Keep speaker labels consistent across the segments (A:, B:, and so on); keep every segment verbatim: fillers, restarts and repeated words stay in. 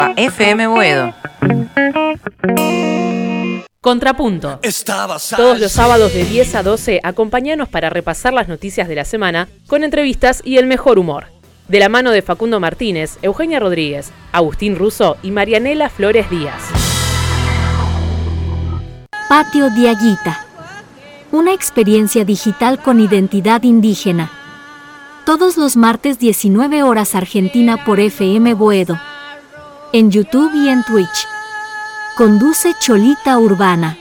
A: F M Boedo.
B: Contrapunto. Todos los sábados de diez a doce, acompáñanos para repasar las noticias de la semana con entrevistas y el mejor humor. De la mano de Facundo Martínez, Eugenia Rodríguez, Agustín Russo y Marianela Flores Díaz.
C: Patio Diaguita. Una experiencia digital con identidad indígena. Todos los martes diecinueve horas Argentina por F M Boedo. En YouTube y en Twitch. Conduce Cholita Urbana.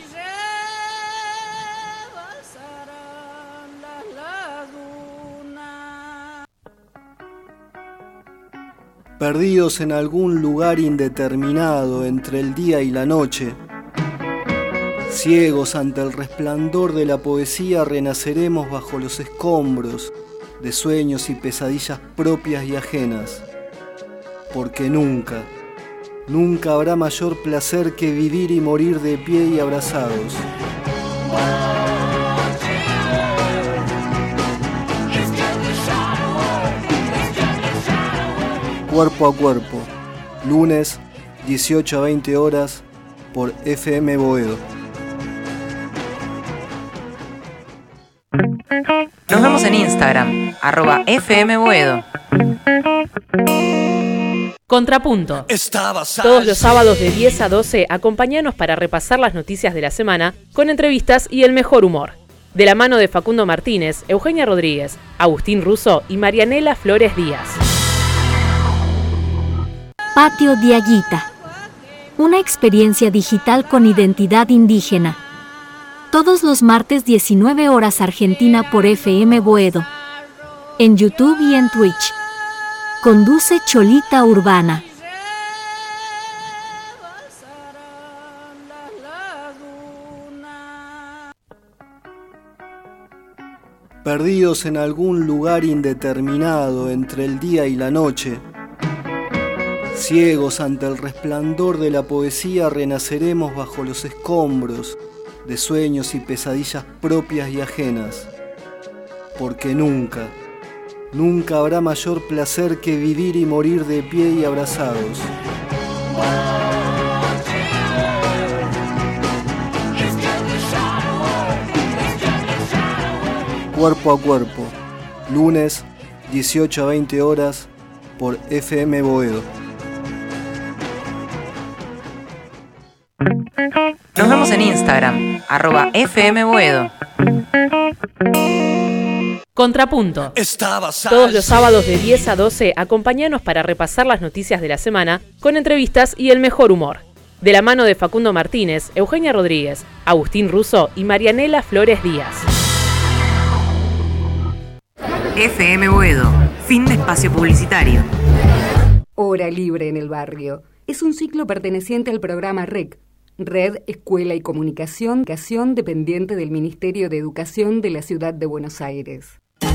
D: Perdidos en algún lugar indeterminado entre el día y la noche, ciegos ante el resplandor de la poesía, renaceremos bajo los escombros de sueños y pesadillas propias y ajenas, porque nunca, nunca habrá mayor placer que vivir y morir de pie y abrazados. Cuerpo a Cuerpo, lunes, dieciocho a veinte horas, por F M Boedo.
A: Nos vemos en Instagram, arroba F M Boedo.
B: Contrapunto. Todos los sábados de diez a doce, acompáñanos para repasar las noticias de la semana con entrevistas y el mejor humor. De la mano de Facundo Martínez, Eugenia Rodríguez, Agustín Russo y Marianela Flores Díaz.
C: Patio Diaguita. Una experiencia digital con identidad indígena. Todos los martes diecinueve horas Argentina por F M Boedo. En YouTube y en Twitch. Conduce Cholita Urbana.
D: Perdidos en algún lugar indeterminado entre el día y la noche, ciegos ante el resplandor de la poesía, renaceremos bajo los escombros de sueños y pesadillas propias y ajenas, porque nunca, nunca habrá mayor placer que vivir y morir de pie y abrazados. Cuerpo a Cuerpo, lunes, dieciocho a veinte horas, por F M Boedo.
A: Nos vemos en Instagram, arroba F M Boedo.
B: Contrapunto. Todos los sábados de diez a doce, acompáñanos para repasar las noticias de la semana con entrevistas y el mejor humor. De la mano de Facundo Martínez, Eugenia Rodríguez, Agustín Russo y Marianela Flores Díaz.
A: F M Boedo, fin de espacio publicitario.
E: Hora Libre en el Barrio. Es un ciclo perteneciente al programa R E C, Red, Escuela y Comunicación, dependiente del Ministerio de Educación de la Ciudad de Buenos Aires.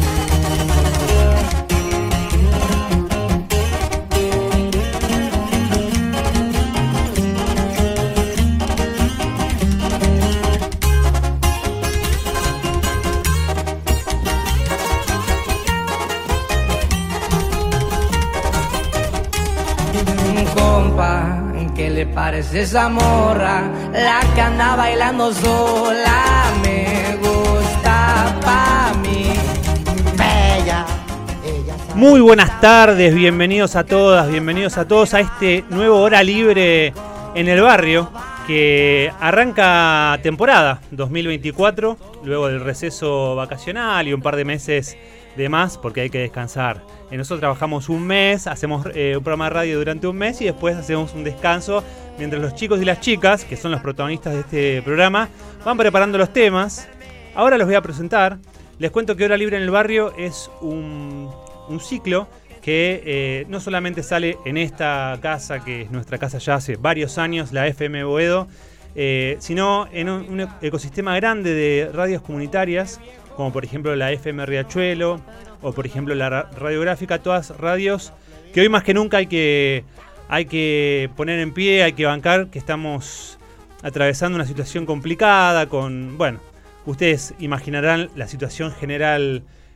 F: Compa, ¿qué le parece esa morra? La que anda bailando sola, me gusta pa' mí. Bella.
G: Muy buenas tardes, bienvenidos a todas, bienvenidos a todos a este nuevo Hora Libre en el Barrio, que arranca temporada dos mil veinticuatro, luego del receso vacacional y un par de meses de más, porque hay que descansar. Nosotros trabajamos un mes, hacemos eh, un programa de radio durante un mes y después hacemos un descanso mientras los chicos y las chicas, que son los protagonistas de este programa, van preparando los temas. Ahora los voy a presentar. Les cuento que Hora Libre en el Barrio es un, un ciclo que eh, no solamente sale en esta casa, que es nuestra casa ya hace varios años, la F M Boedo, eh, sino en un, un ecosistema grande de radios comunitarias, como por ejemplo la F M Riachuelo, o por ejemplo la Radiográfica, todas radios que hoy más que nunca hay que, hay que poner en pie, hay que bancar, que estamos atravesando una situación complicada con, bueno, ustedes imaginarán la situación general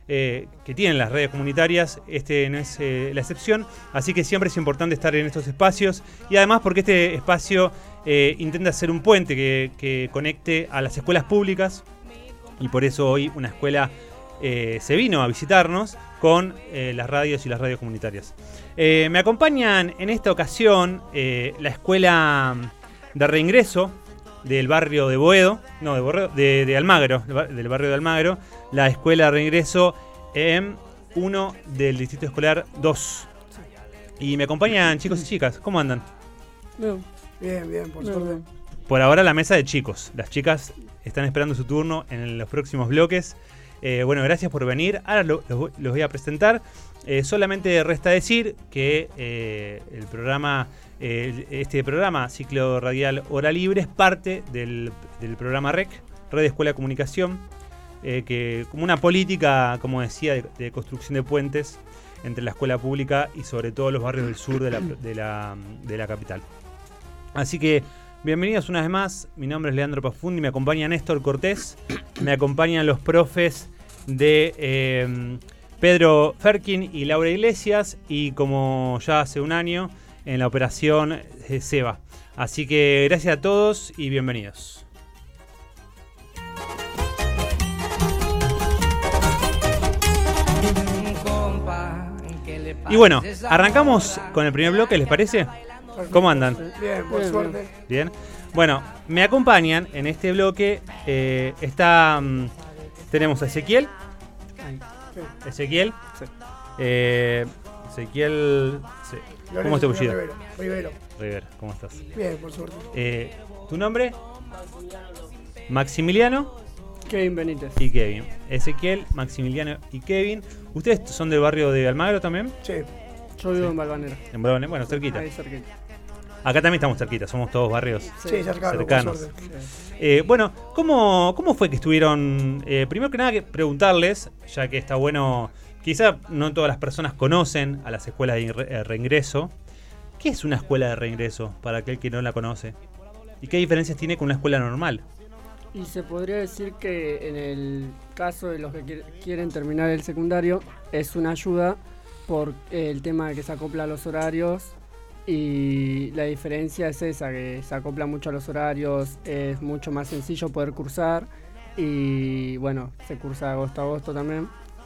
G: eh, que tienen las redes comunitarias, este no es eh, la excepción, así que siempre es importante estar en estos espacios y además porque este espacio eh, intenta ser un puente que, que conecte a las escuelas públicas y por eso hoy una escuela eh, se vino a visitarnos con eh, las radios y las radios comunitarias. Eh, me acompañan en esta ocasión eh, la escuela de reingreso del barrio de Boedo, no, de, Borreo, de, de Almagro, del barrio de Almagro, la escuela de reingreso M uno del Distrito Escolar dos. Y me acompañan chicos y chicas, ¿cómo andan?
H: Bien, bien, bien por suerte.
G: Por ahora la mesa de chicos, las chicas están esperando su turno en los próximos bloques. Eh, bueno, gracias por venir, ahora lo, los, los voy a presentar. Eh, solamente resta decir que eh, el programa, eh, este programa, ciclo radial Hora Libre, es parte del, del programa R E C, Red de Escuela de Comunicación, eh, que como una política, como decía, de, de construcción de puentes entre la escuela pública y sobre todo los barrios del sur de la, de la, de la capital. Así que bienvenidos una vez más, mi nombre es Leandro Pafundi, me acompaña Néstor Cortés, me acompañan los profes de eh, Pedro Ferkin y Laura Iglesias y como ya hace un año en la operación eh, Seba. Así que gracias a todos y bienvenidos. Y bueno, arrancamos con el primer bloque, ¿les parece? ¿Cómo andan?
H: Bien, por suerte.
G: Bien. Bueno, me acompañan en este bloque. Eh, está. Um, tenemos a Ezequiel. Ezequiel.
H: Sí.
G: Eh, Ezequiel. Sí. ¿Cómo es tu apellido?
H: Rivero. Rivero.
G: Rivero, ¿cómo estás?
H: Bien, por suerte.
G: Eh, ¿Tu nombre? Maximiliano.
H: Kevin Benítez.
G: Y Kevin. Ezequiel, Maximiliano y Kevin. ¿Ustedes son del barrio de Almagro también?
H: Sí. Yo vivo
G: Sí.
H: en Balvanera.
G: En Balvanera, bueno, cerquita.
H: Ahí cerquita.
G: Acá también estamos cerquita, somos todos barrios
H: Sí, cercano,
G: cercanos.
H: por suerte.
G: Eh, bueno, ¿cómo, ¿cómo fue que estuvieron? Eh, primero que nada, que preguntarles, ya que está bueno, quizá no todas las personas conocen a las escuelas de re- reingreso. ¿Qué es una escuela de reingreso para aquel que no la conoce? ¿Y qué diferencias tiene con una escuela normal?
H: Y se podría decir que en el caso de los que qui- quieren terminar el secundario, es una ayuda por el tema de que se acopla a los horarios. Y la diferencia es esa, que se acopla mucho a los horarios, es mucho más sencillo poder cursar y bueno, se cursa de agosto a agosto también.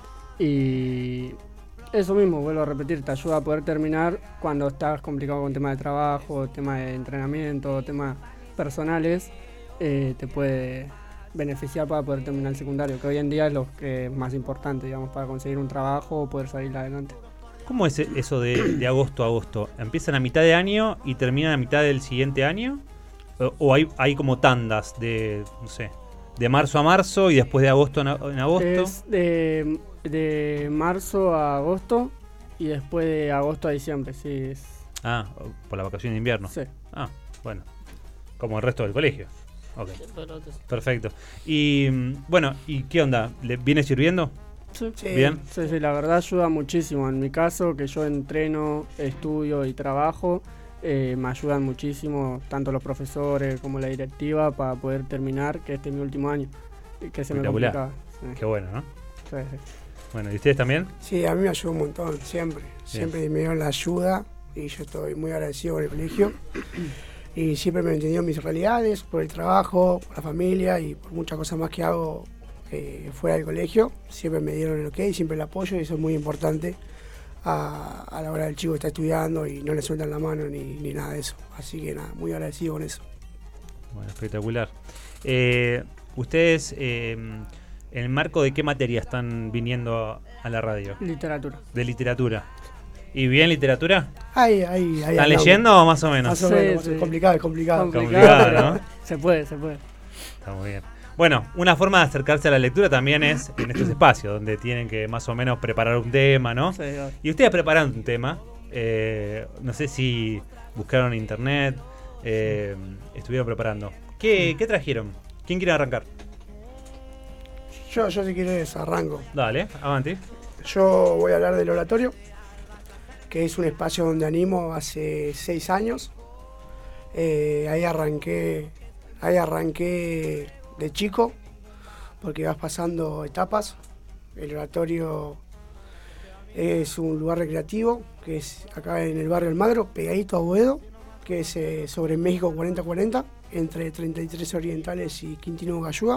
H: Y eso mismo, vuelvo a repetir, te ayuda a poder terminar cuando estás complicado con temas de trabajo, temas de entrenamiento, temas personales, eh, te puede beneficiar para poder terminar el secundario, que hoy en día es lo que es más importante, digamos, para conseguir un trabajo o poder salir adelante.
G: ¿Cómo es eso de, de agosto a agosto? ¿Empiezan a mitad de año y terminan a mitad del siguiente año? ¿O, o hay, hay como tandas de, no sé, de marzo a marzo y después de agosto en, en agosto?
H: Es de, de marzo a agosto y después de agosto a diciembre, sí. Es,
G: Ah, por la vacación de invierno.
H: sí.
G: Ah, bueno, como el resto del colegio. Ok, perfecto. Y mm, bueno, ¿y qué onda? ¿Le viene sirviendo?
H: Sí.
G: Bien.
H: Sí, sí, la verdad ayuda muchísimo. En mi caso, que yo entreno, estudio y trabajo, eh, me ayudan muchísimo, tanto los profesores como la directiva, para poder terminar, que este es mi último año, y que se me
G: Espectacular.
H: complicaba. Sí,
G: Qué bueno, ¿no?
H: sí, sí.
G: Bueno, ¿y ustedes también?
I: Sí, a mí me ayudó un montón, siempre. Siempre me dieron la ayuda y yo estoy muy agradecido con el colegio. Y siempre me han entendido mis realidades, por el trabajo, por la familia y por muchas cosas más que hago eh, fuera del colegio. Siempre me dieron el ok, siempre el apoyo y eso es muy importante a, a la hora del chico que está estudiando y no le sueltan la mano ni, ni nada de eso. Así que nada, muy agradecido con eso.
G: Bueno, espectacular. Eh, ¿Ustedes, eh, en el marco de qué materia están viniendo a, a la radio?
H: Literatura.
G: De literatura. ¿Y bien literatura?
I: Ahí, ahí, ahí.
G: ¿Están leyendo o más o menos?
I: Más o
H: Sí,
I: menos,
H: sí.
I: es complicado, es complicado.
G: Complicado,
H: pero
G: ¿no?
H: Se puede, se puede.
G: Está muy bien. Bueno, una forma de acercarse a la lectura también es en estos espacios, donde tienen que más o menos preparar un tema, ¿no?
H: Sí, claro.
G: Y ustedes preparan un tema, eh, no sé si buscaron en internet, eh, estuvieron preparando. ¿Qué, ¿Qué trajeron? ¿Quién quiere arrancar?
I: Yo, yo si quieres arranco.
G: Dale, avante.
I: Yo voy a hablar del oratorio, que es un espacio donde animo hace seis años. Eh, ahí arranqué, ahí arranqué de chico, porque vas pasando etapas. El oratorio es un lugar recreativo que es acá en el barrio Almagro, pegadito a Boedo, que es eh, sobre México cuarenta cuarenta, entre treinta y tres Orientales y Quintino Gallúa.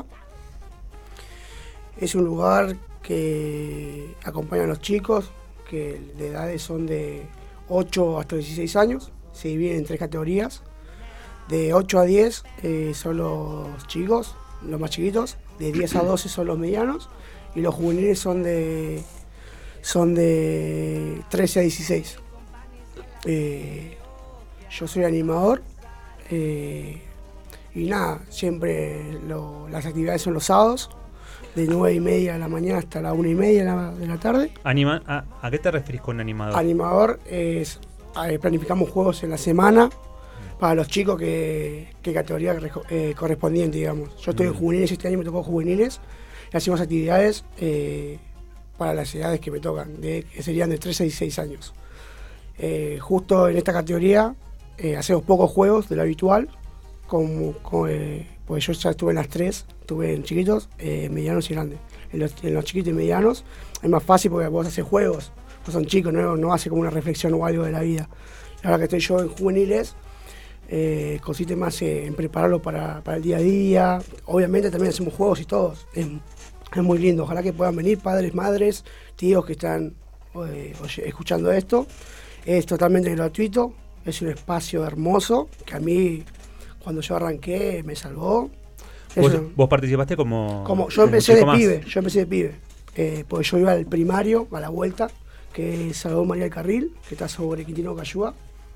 I: Es un lugar que acompaña a los chicos, que de edades son de ocho hasta dieciséis años, se dividen en tres categorías. De ocho a diez eh, son los chicos, los más chiquitos, de diez a doce son los medianos, y los juveniles son de, son de trece a dieciséis. Eh, yo soy animador, eh, y nada, siempre lo, las actividades son los sábados, de nueve y media de la mañana hasta la una y media de la, de la tarde.
G: Anima, a, ¿A qué te referís con animador?
I: Animador es, eh, planificamos juegos en la semana para los chicos que, que categoría eh, correspondiente, digamos. Yo estoy mm. en juveniles, este año me tocó juveniles, y hacemos actividades eh, para las edades que me tocan, de, que serían de trece a dieciséis años. Eh, justo en esta categoría eh, hacemos pocos juegos de lo habitual, como, como eh, pues yo ya estuve en las tres, estuve en chiquitos, eh, medianos y grandes. En los, en los chiquitos y medianos es más fácil porque vos haces juegos, vos son chicos, no, no hace como una reflexión o algo de la vida. Ahora que estoy yo en juveniles, eh, consiste más en prepararlo para, para el día a día. Obviamente también hacemos juegos y todo, es, es muy lindo. Ojalá que puedan venir padres, madres, tíos que están eh, oye, escuchando esto. Es totalmente gratuito, es un espacio hermoso que a mí, cuando yo arranqué, me salvó.
G: ¿Vos,
I: Eso,
G: vos participaste como,
I: como Yo empecé
G: como
I: de pibe, yo empecé de pibe, eh, porque yo iba al primario, a la vuelta, que es Salvador María del Carril, que está sobre Quintino Gallúa,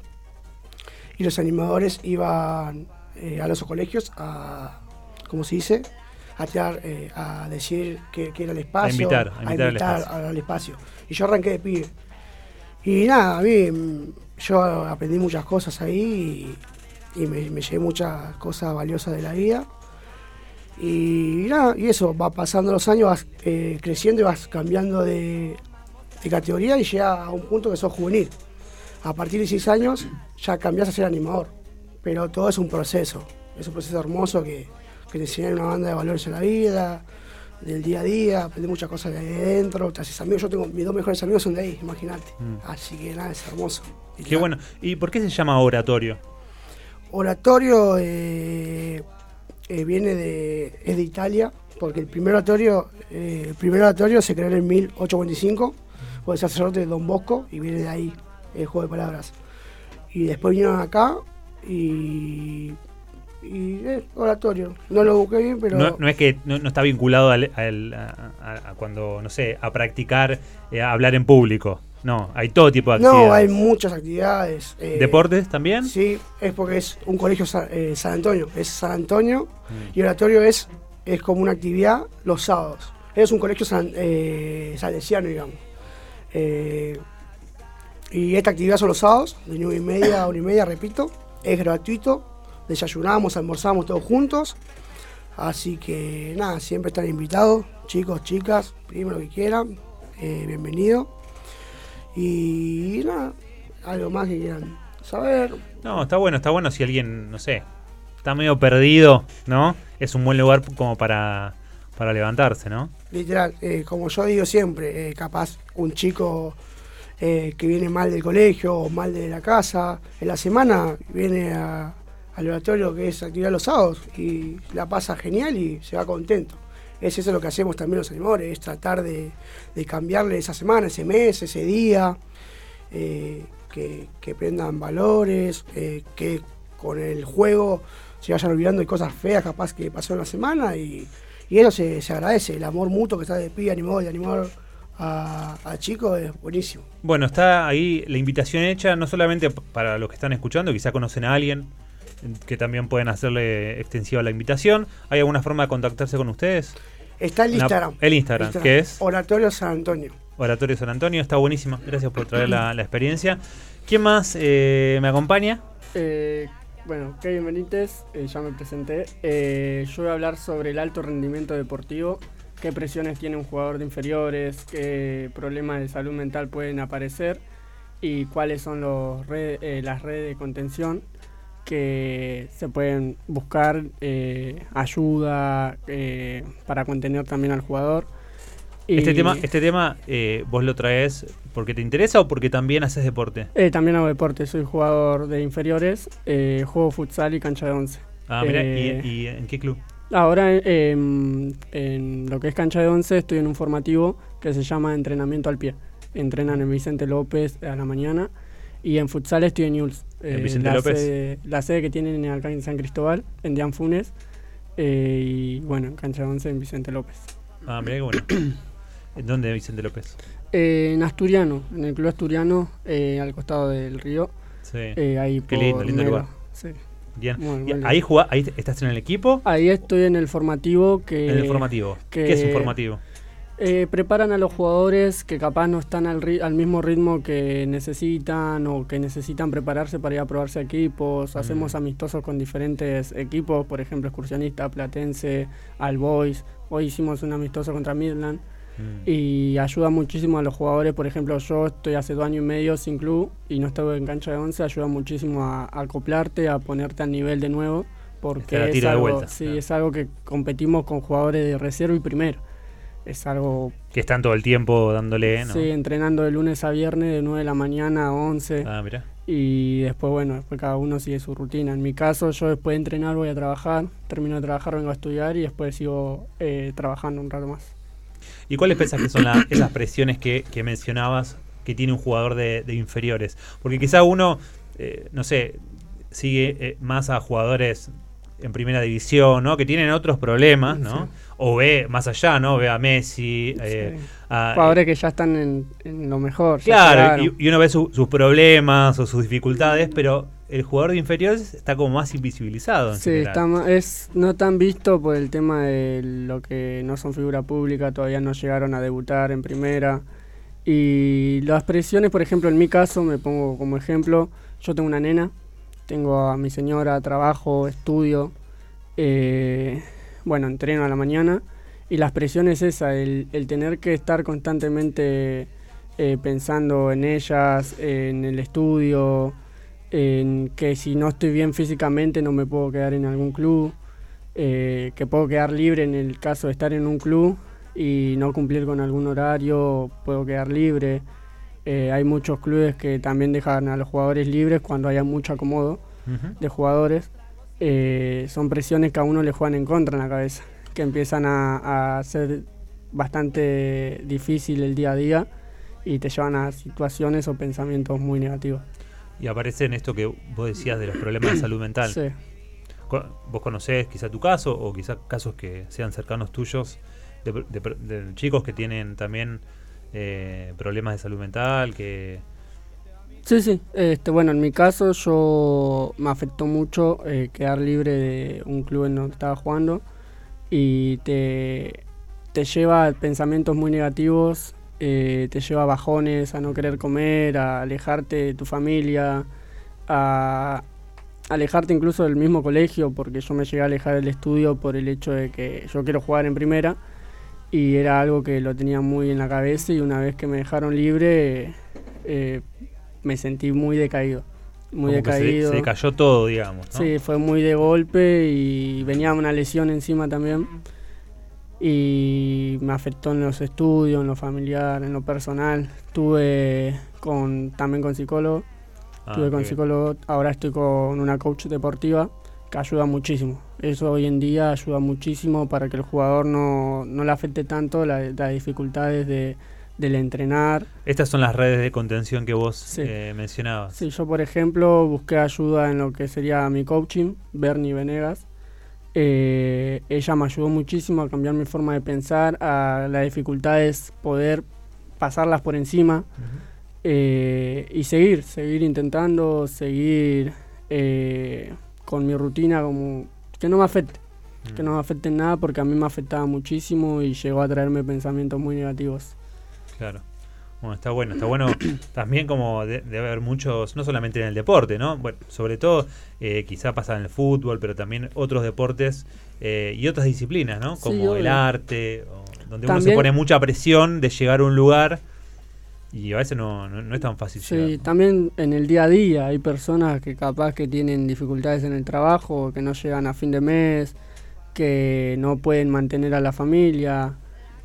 I: y los animadores iban eh, a los colegios a, ¿cómo se dice?, a, tirar, eh, a decir que, que era el espacio,
G: a invitar, a invitar,
I: a invitar
G: al, espacio.
I: al espacio. Y yo arranqué de pibe. Y nada, a mí, yo aprendí muchas cosas ahí y, y me, me llevé muchas cosas valiosas de la vida. Y nada, y eso, va pasando los años, vas eh, creciendo y vas cambiando de, de categoría y llega a un punto que sos juvenil. A partir de dieciséis años ya cambiás a ser animador, pero todo es un proceso, es un proceso hermoso que, que te enseña una banda de valores en la vida, del día a día, aprendes muchas cosas de ahí adentro, te haces amigos. Yo tengo, mis dos mejores amigos son de ahí, imagínate. Mm. Así que nada, es hermoso.
G: Y Qué nada. Bueno. ¿Y por qué se llama oratorio?
I: Oratorio eh, eh, viene de, es de Italia, porque el primer oratorio, eh, el primer oratorio se creó en mil ochocientos cuarenta y cinco por el sacerdote Don Bosco, y viene de ahí el juego de palabras. Y después vinieron acá y... y es oratorio, no lo busqué bien, pero
G: no, no es que no, no está vinculado al, al, a, a, a cuando, no sé, a practicar, eh, a hablar en público. No, hay todo tipo de actividades.
I: No, hay muchas actividades. Eh,
G: ¿Deportes también?
I: Sí, es porque es un colegio eh, San Antonio, es San Antonio, mm. y oratorio es, es como una actividad los sábados. Es un colegio san, eh, salesiano, digamos. Eh, y esta actividad son los sábados, de nueve y media a una y media, repito, es gratuito. Desayunamos, almorzamos todos juntos, así que nada, siempre están invitados, chicos, chicas, primos, lo que quieran, eh, bienvenido. Y nada, algo más que quieran saber.
G: No, está bueno, está bueno si alguien, no sé, está medio perdido, ¿no? Es un buen lugar como para, para levantarse, ¿no?
I: Literal, eh, como yo digo siempre, eh, capaz un chico eh, que viene mal del colegio o mal de la casa, en la semana viene a... al oratorio, que es actividad los sábados, y la pasa genial y se va contento. Es eso lo que hacemos también los animadores, es tratar de, de cambiarle esa semana, ese mes, ese día, eh, que, que prendan valores, eh, que con el juego se vayan olvidando de cosas feas capaz que pasó en la semana, y, y eso se, se agradece, el amor mutuo que está de pibe animador y animador a, a chicos es buenísimo.
G: Bueno, está ahí la invitación hecha, no solamente para los que están escuchando, quizá conocen a alguien que también pueden hacerle extensiva la invitación. ¿Hay alguna forma de contactarse con ustedes?
I: Está el Instagram.
G: Una, el Instagram, Instagram, ¿qué es?
I: Oratorio San Antonio.
G: Oratorio San Antonio, está buenísima. Gracias por traer la, la experiencia. ¿Quién más eh, me acompaña?
H: Eh, bueno, Kevin Benítez, eh, ya me presenté. Eh, yo voy a hablar sobre el alto rendimiento deportivo, qué presiones tiene un jugador de inferiores, qué problemas de salud mental pueden aparecer y cuáles son los red, eh, las redes de contención que se pueden buscar, eh, ayuda eh, para contener también al jugador. Y
G: este tema, este tema eh, ¿vos lo traes porque te interesa o porque también haces deporte?
H: Eh, también hago deporte, soy jugador de inferiores, eh, juego futsal y cancha de once.
G: Ah, mira,
H: eh,
G: ¿y, ¿y en qué club?
H: Ahora eh, en lo que es cancha de once estoy en un formativo que se llama entrenamiento al pie. Entrenan en Vicente López a la mañana y en futsal estoy en Newell's.
G: ¿En
H: eh,
G: Vicente
H: la
G: López?
H: Sede, la sede que tienen acá en San Cristóbal, en Dian Funes, eh, y bueno, en cancha de once en Vicente López.
G: Ah, mira qué bueno. ¿En dónde Vicente López?
H: Eh, en Asturiano, en el club Asturiano, eh, al costado del río.
G: Sí.
H: Eh, ahí
G: qué
H: por
G: lindo, lindo
H: Melo.
G: lugar.
H: Sí.
G: Bien.
H: Muy,
G: ¿Y
H: muy
G: ahí, jugá, ¿Ahí estás en el equipo?
H: Ahí estoy en el formativo que...
G: En el formativo.
H: que,
G: ¿Qué es un formativo?
H: Eh, preparan a los jugadores que capaz no están al, ri al mismo ritmo que necesitan o que necesitan prepararse para ir a probarse a equipos. Mm. Hacemos amistosos con diferentes equipos, por ejemplo, Excursionista, Platense, All Boys. Hoy hicimos un amistoso contra Midland. Mm. Y ayuda muchísimo a los jugadores. Por ejemplo, yo estoy hace dos años y medio sin club y no estoy en cancha de once. Ayuda muchísimo a, a acoplarte, a ponerte al nivel de nuevo, porque es algo, vuelta, sí, claro. es algo que competimos con jugadores de reserva y primero. Es algo
G: que están todo el tiempo dándole, ¿no?
H: Sí, entrenando de lunes a viernes de nueve de la mañana a once.
G: Ah, mira.
H: Y después, bueno, después cada uno sigue su rutina. En mi caso, yo después de entrenar voy a trabajar, termino de trabajar, vengo a estudiar y después sigo eh, trabajando un rato más.
G: ¿Y cuáles pensás que son la, esas presiones que, que mencionabas que tiene un jugador de, de inferiores? Porque quizá uno, eh, no sé, sigue eh, más a jugadores en primera división, ¿no? Que tienen otros problemas, ¿no? Sí. O ve más allá, ¿no? Ve a Messi. Eh,
H: sí.
G: a,
H: jugadores que ya están en, en lo mejor.
G: Claro, y, y uno ve su, sus problemas o sus dificultades, pero el jugador de inferiores está como más invisibilizado. En
H: sí, está más, es no tan visto por el tema de lo que no son figura pública, todavía no llegaron a debutar en primera. Y las presiones, por ejemplo, en mi caso, me pongo como ejemplo, yo tengo una nena, tengo a mi señora, trabajo, estudio, eh, bueno, entreno a la mañana, y las presiones es esa, el, el tener que estar constantemente eh, pensando en ellas, en el estudio, en que si no estoy bien físicamente no me puedo quedar en algún club, eh, que puedo quedar libre en el caso de estar en un club y no cumplir con algún horario, puedo quedar libre. Eh, hay muchos clubes que también dejan a los jugadores libres cuando haya mucho acomodo uh-huh. de jugadores. Eh, son presiones que a uno le juegan en contra en la cabeza, que empiezan a, a hacer bastante difícil el día a día y te llevan a situaciones o pensamientos muy negativos.
G: Y aparece en esto que vos decías de los problemas de salud mental.
H: Sí.
G: Vos conocés quizá tu caso o quizá casos que sean cercanos tuyos de, de, de chicos que tienen también eh, problemas de salud mental, que...
H: Sí, sí. Este, bueno, en mi caso yo me afectó mucho eh, quedar libre de un club en donde estaba jugando y te, te lleva a pensamientos muy negativos, eh, te lleva a bajones, a no querer comer, a alejarte de tu familia, a alejarte incluso del mismo colegio, porque yo me llegué a alejar del estudio por el hecho de que yo quiero jugar en primera y era algo que lo tenía muy en la cabeza, y una vez que me dejaron libre eh, me sentí muy decaído, muy
G: Como
H: decaído.
G: Se, se cayó todo, digamos, ¿no?
H: Sí, fue muy de golpe y venía una lesión encima también y me afectó en los estudios, en lo familiar, en lo personal. Estuve con, también con psicólogo, ah, estuve con psicólogo, ahora estoy con una coach deportiva que ayuda muchísimo. Eso hoy en día ayuda muchísimo para que el jugador no, no le afecte tanto la, las dificultades de del entrenar.
G: Estas son las redes de contención que vos
H: sí.
G: eh, mencionabas.
H: Sí, yo por ejemplo busqué ayuda en lo que sería mi coaching, Bernie Venegas. Eh, ella me ayudó muchísimo a cambiar mi forma de pensar, a las dificultades poder pasarlas por encima uh-huh. eh, y seguir, seguir intentando, seguir eh, con mi rutina, como que no me afecte, uh-huh. que no me afecte en nada, porque a mí me afectaba muchísimo y llegó a traerme pensamientos muy negativos.
G: Claro. Bueno, está bueno, está bueno también como de, de haber muchos, no solamente en el deporte, ¿no? Bueno, sobre todo eh, quizá pasa en el fútbol, pero también otros deportes eh, y otras disciplinas, ¿no? Como sí, el arte, o, donde también uno se pone mucha presión de llegar a un lugar y a veces no, no, no es tan fácil
H: sí,
G: llegar.
H: Sí, también en el día a día hay personas que capaz que tienen dificultades en el trabajo, que no llegan a fin de mes, que no pueden mantener a la familia.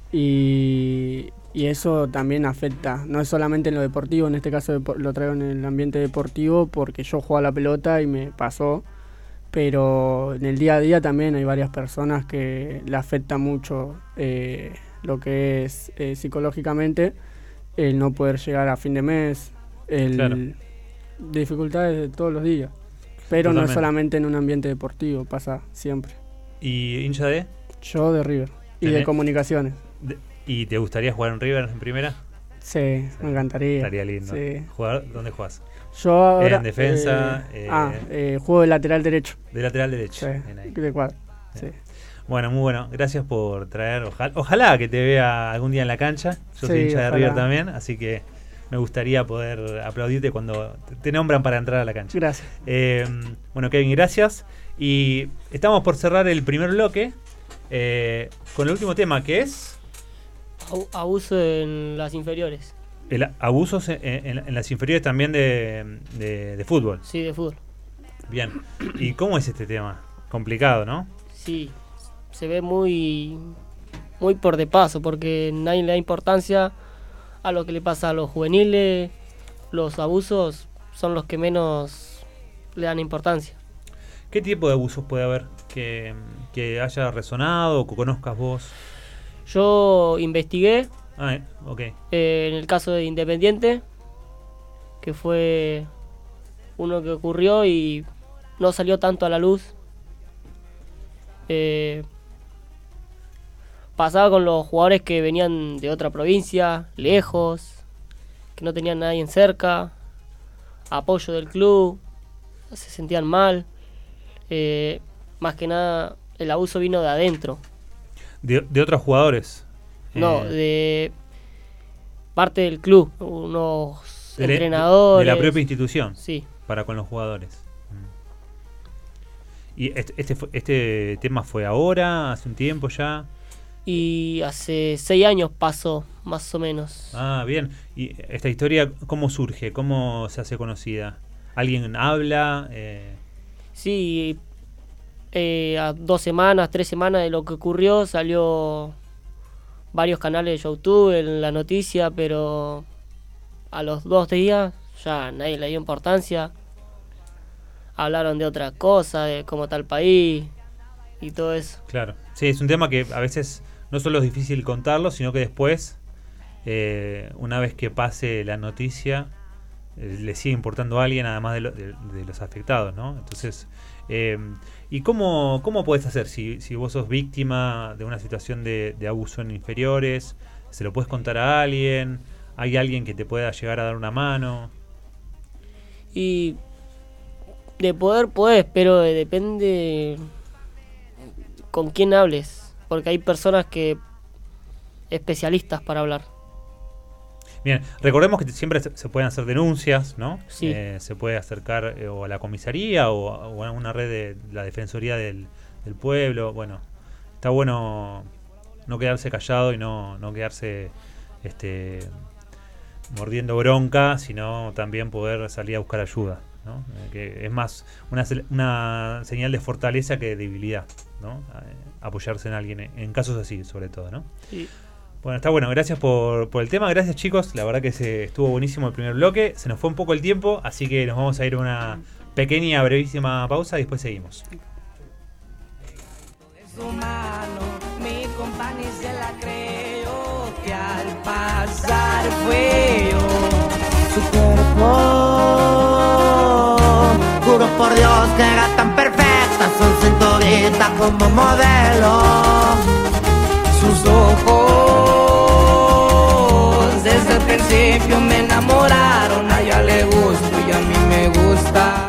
H: y, y eso también afecta, no es solamente en lo deportivo, en este caso lo traigo en el ambiente deportivo porque yo juego a la pelota y me pasó, pero en el día a día también hay varias personas que le afecta mucho eh, lo que es eh, psicológicamente, el no poder llegar a fin de mes, el
G: claro.
H: dificultades de todos los días, pero
G: Totalmente.
H: no es solamente en un ambiente deportivo, pasa siempre.
G: ¿Y hincha de?
H: Yo de River y de comunicaciones.
G: De, ¿Y te gustaría jugar en River en primera?
H: Sí, sí. Me encantaría.
G: Estaría lindo.
H: Sí.
G: ¿Jugar? ¿Dónde jugás?
H: Yo ahora...
G: ¿En defensa?
H: Eh,
G: eh,
H: ah, eh, juego de lateral derecho.
G: De lateral derecho.
H: Sí, de cuadro. Sí.
G: Bueno, muy bueno. Gracias por traer. Ojalá, ojalá que te vea algún día en la cancha. Yo
H: sí,
G: soy hincha
H: ojalá.
G: de River también, así que me gustaría poder aplaudirte cuando te nombran para entrar a la cancha.
H: Gracias.
G: Eh, bueno, Kevin, gracias. Y estamos por cerrar el primer bloque eh, con el último tema, que es...
J: Abuso en las inferiores.
G: El abusos en, en, en las inferiores también de, de, de fútbol.
J: Sí, de fútbol.
G: Bien. ¿Y cómo es este tema? Complicado, ¿no?
J: Sí, se ve muy, muy por de paso, porque nadie le da importancia a lo que le pasa a los juveniles. Los abusos son los que menos le dan importancia.
G: ¿Qué tipo de abusos puede haber que, que haya resonado o que conozcas vos?
J: Yo investigué
G: ah, okay.
J: eh, en el caso de Independiente, que fue uno que ocurrió y no salió tanto a la luz. Eh, pasaba con los jugadores que venían de otra provincia, lejos, que no tenían nadie en cerca, apoyo del club, se sentían mal. Eh, más que nada el abuso vino de adentro.
G: De, de otros jugadores.
J: No,
G: eh,
J: de parte del club, unos
G: de
J: entrenadores.
G: De la propia institución.
J: Sí.
G: Para con los jugadores. ¿Y este, este, este tema fue ahora, hace un tiempo ya?
J: Y hace seis años pasó, más o menos.
G: Ah, bien. ¿Y esta historia cómo surge? ¿Cómo se hace conocida? ¿Alguien habla? Eh...
J: Sí, eh, a dos semanas, tres semanas de lo que ocurrió salió varios canales de YouTube en la noticia, pero a los dos días ya nadie le dio importancia. Hablaron de otra cosa, de cómo está el país y todo eso.
G: Claro, sí, es un tema que a veces no solo es difícil contarlo, sino que después, eh, una vez que pase la noticia, eh, le sigue importando a alguien además de, lo, de, de los afectados, ¿no? Entonces, eh, ¿y cómo, cómo puedes hacer si, si vos sos víctima de una situación de, de abuso en inferiores? ¿Se lo puedes contar a alguien? ¿Hay alguien que te pueda llegar a dar una mano?
J: Y de poder podés, pero depende con quién hables, porque hay personas que especialistas para hablar.
G: Bien, recordemos que siempre se, se pueden hacer denuncias, ¿no?
J: Sí.
G: Eh, se puede acercar eh, o a la comisaría o, o a una red de la Defensoría del, del Pueblo. Bueno, está bueno no quedarse callado y no, no quedarse este, mordiendo bronca, sino también poder salir a buscar ayuda, ¿no? Eh, que es más una, una señal de fortaleza que de debilidad, ¿no? Eh, apoyarse en alguien en, en casos así, sobre todo, ¿no?
J: Sí.
G: Bueno, está bueno, gracias por, por el tema, gracias chicos, la verdad que se estuvo buenísimo el primer bloque, se nos fue un poco el tiempo, así que nos vamos a ir a una pequeña, brevísima pausa y después seguimos.
F: Es humano, mi compañía se la creyó, que al pasar fue yo, su cuerpo, juro por Dios que era tan perfecta, son cinturita como modelo, sus ojos desde el principio me enamoraron, a ella le gusto y a mí me gusta.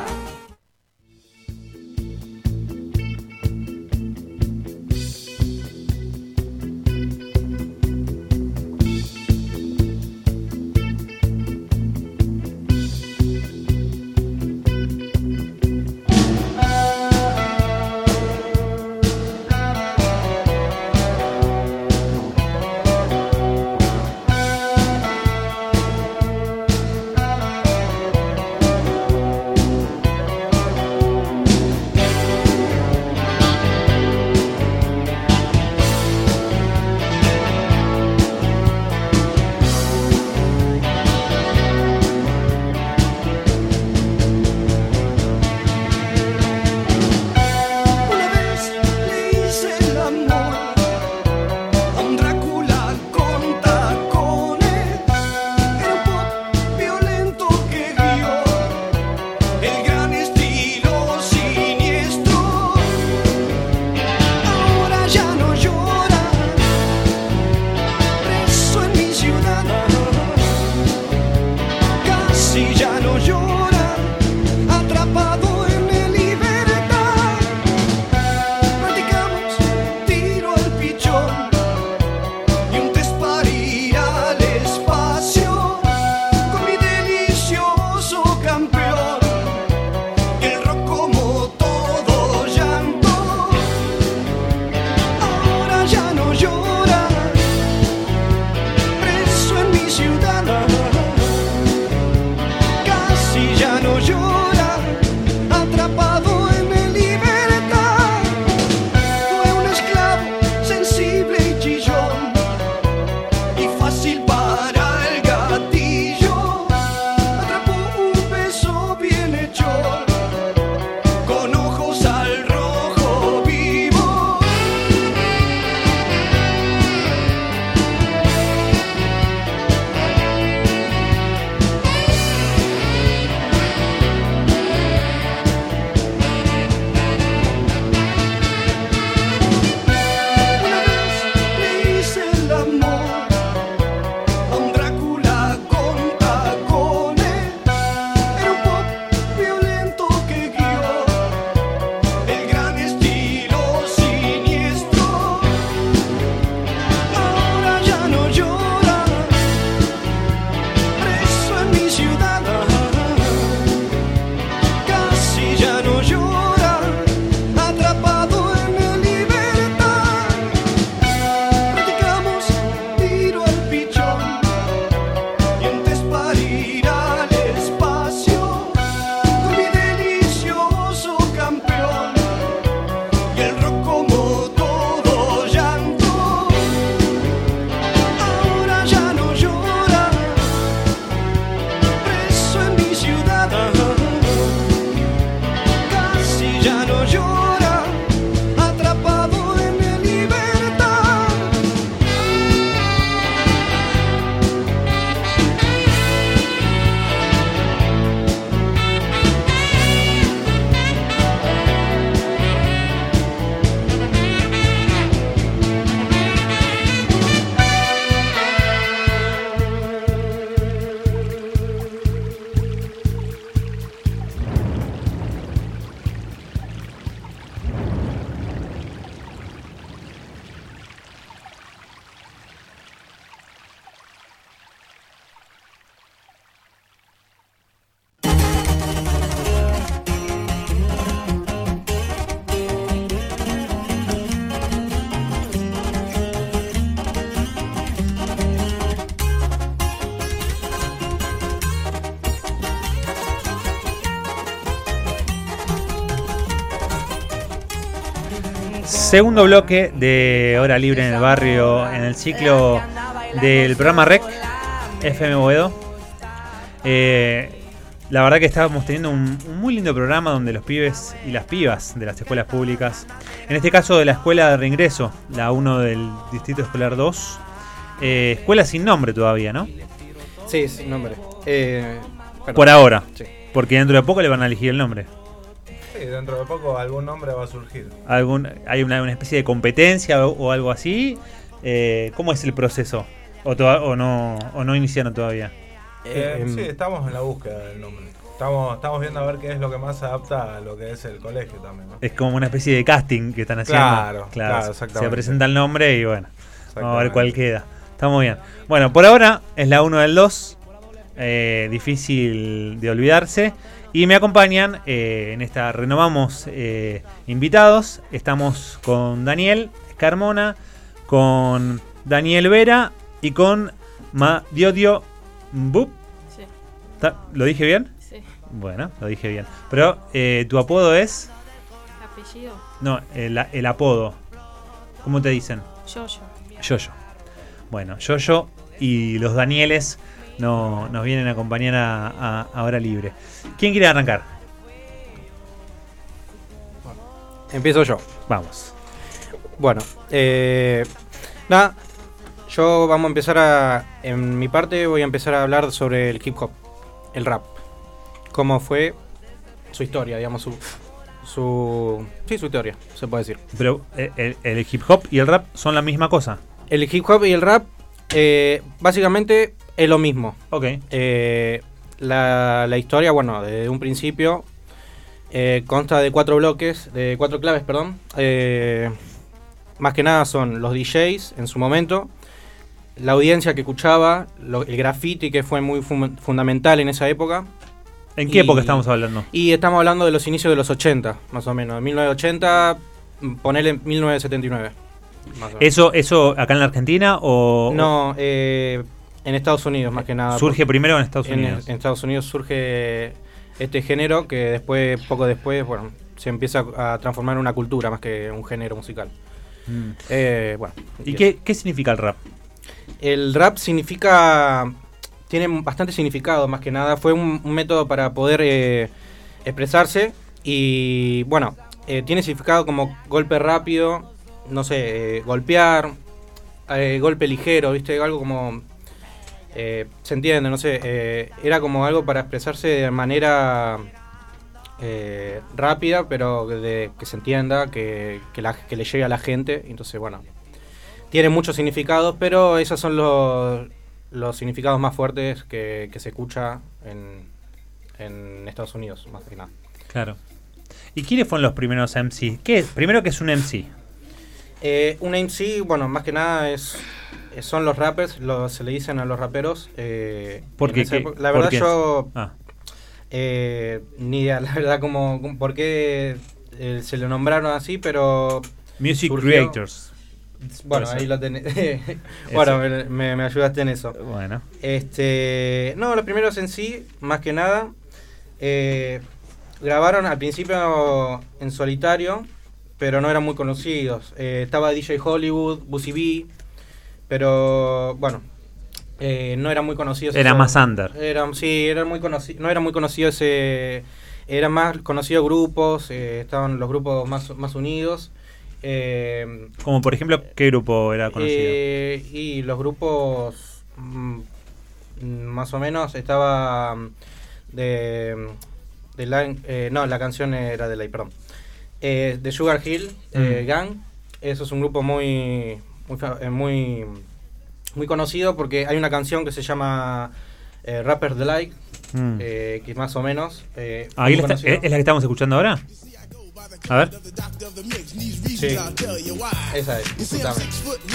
K: llora, atrapado en la libertad.
G: Segundo bloque de Hora Libre en el Barrio, en el ciclo del programa R E C F M Boedo. Eh, la verdad que estábamos teniendo un, un muy lindo programa donde los pibes y las pibas de las escuelas públicas, en este caso de la escuela de reingreso, la uno del Distrito Escolar dos, eh, escuela sin nombre todavía, ¿no?
L: Sí, sin nombre. Eh,
G: Por ahora,
L: sí.
G: Porque dentro de poco le van a elegir el nombre.
M: Sí, dentro de poco algún nombre va a surgir.
G: ¿Algún, ¿Hay una, una especie de competencia o, o algo así? Eh, ¿Cómo es el proceso? ¿O, to- o, no, ¿O no iniciaron todavía?
M: Eh, sí, estamos en la búsqueda del nombre. Estamos, estamos viendo a ver qué es lo que más se adapta a lo que es el colegio también, ¿no?
G: Es como una especie de casting que están haciendo.
M: Claro, claro, exactamente.
G: Se presenta el nombre y bueno, vamos a ver cuál queda. Está muy bien. Bueno, por ahora es la uno del dos. Eh, difícil de olvidarse. Y me acompañan eh, en esta renovamos eh, invitados. Estamos con Daniel Carmona, con Daniel Vera y con Madiodio Bup.
N: Sí.
G: ¿Lo dije bien?
N: Sí.
G: Bueno, lo dije bien. Pero eh, tu apodo es...
N: ¿Apellido?
G: No, el, el apodo. ¿Cómo te dicen?
N: Yoyo.
G: Yoyo. Bueno, Yoyo y los Danieles no, nos vienen a acompañar a, a, a Hora Libre. ¿Quién quiere arrancar?
L: Empiezo yo.
G: Vamos.
L: Bueno, eh, nada, yo vamos a empezar a... En mi parte voy a empezar a hablar sobre el hip hop, el rap. Cómo fue su historia, digamos, su... su sí, su historia, se puede decir.
G: Pero el, el, el hip hop y el rap son la misma cosa.
L: El hip hop y el rap, eh, básicamente, es lo mismo.
G: Ok.
L: Eh, la, la historia, bueno, desde un principio, eh, consta de cuatro bloques, de cuatro claves, perdón. Eh, más que nada son los D Js en su momento, la audiencia que escuchaba, lo, el graffiti que fue muy fun- fundamental en esa época.
G: ¿En qué y, época estamos hablando?
L: Y estamos hablando de los inicios de los ochenta, más o menos. mil novecientos ochenta, ponele mil novecientos setenta y nueve. Más o menos.
G: ¿Eso, ¿Eso acá en la Argentina o...?
L: No, eh, en Estados Unidos más que nada.
G: ¿Surge primero en Estados Unidos?
L: En, en Estados Unidos surge este género que después, poco después, bueno, se empieza a transformar en una cultura más que un género musical.
G: Mm.
L: Eh, bueno.
G: ¿Y qué, qué significa el rap?
L: El rap significa... Tiene bastante significado, más que nada. Fue un, un método para poder eh, expresarse. Y bueno, eh, tiene significado como golpe rápido, no sé, eh, golpear, eh, golpe ligero, ¿viste? Algo como... Eh, se entiende, no sé. Eh, era como algo para expresarse de manera eh, rápida, pero de, que se entienda, que, que, la, que le llegue a la gente. Entonces, bueno, tiene muchos significados, pero esos son los... los significados más fuertes que, que se escucha en, en Estados Unidos, más que nada.
G: Claro. ¿Y quiénes fueron los primeros M C? ¿Qué es? Primero, ¿qué es un M C?
L: Eh, un M C, bueno, más que nada es son los rappers, lo, se le dicen a los raperos. Eh,
G: ¿Por qué?
L: ¿Qué? La verdad
G: ¿Por
L: yo
G: ah.
L: eh, ni idea, la verdad como, como por qué eh, se le nombraron así, pero...
G: Music
L: surgió,
G: Creators.
L: Bueno, ahí lo tenés. Bueno, me, me, me ayudaste en eso.
G: Bueno.
L: Este, no, los primeros en sí, más que nada, eh, grabaron al principio en solitario, pero no eran muy conocidos. Eh, estaba D J Hollywood, Boosie B, pero bueno, eh, no eran muy conocidos.
G: Era
L: eso,
G: más under.
L: Eran, sí, eran muy conocidos. No era muy conocido ese eran más conocidos grupos, eh, estaban los grupos más, más unidos. Eh,
G: Como por ejemplo, ¿qué grupo era conocido?
L: Eh, y los grupos, mm, más o menos, estaba de... de la, eh, no, la canción era de la, perdón. Eh, de Sugar Hill eh,
G: Mm.
L: Gang. Eso es un grupo muy, muy, fa- eh, muy, muy conocido porque hay una canción que se llama eh, Rapper Delight,
G: Mm.
L: eh, que más o menos... Eh,
G: Ahí
L: muy
G: la está-
L: conocido.
G: ¿Es la que estamos escuchando ahora? A ver.
L: Sí, esa es, justamente.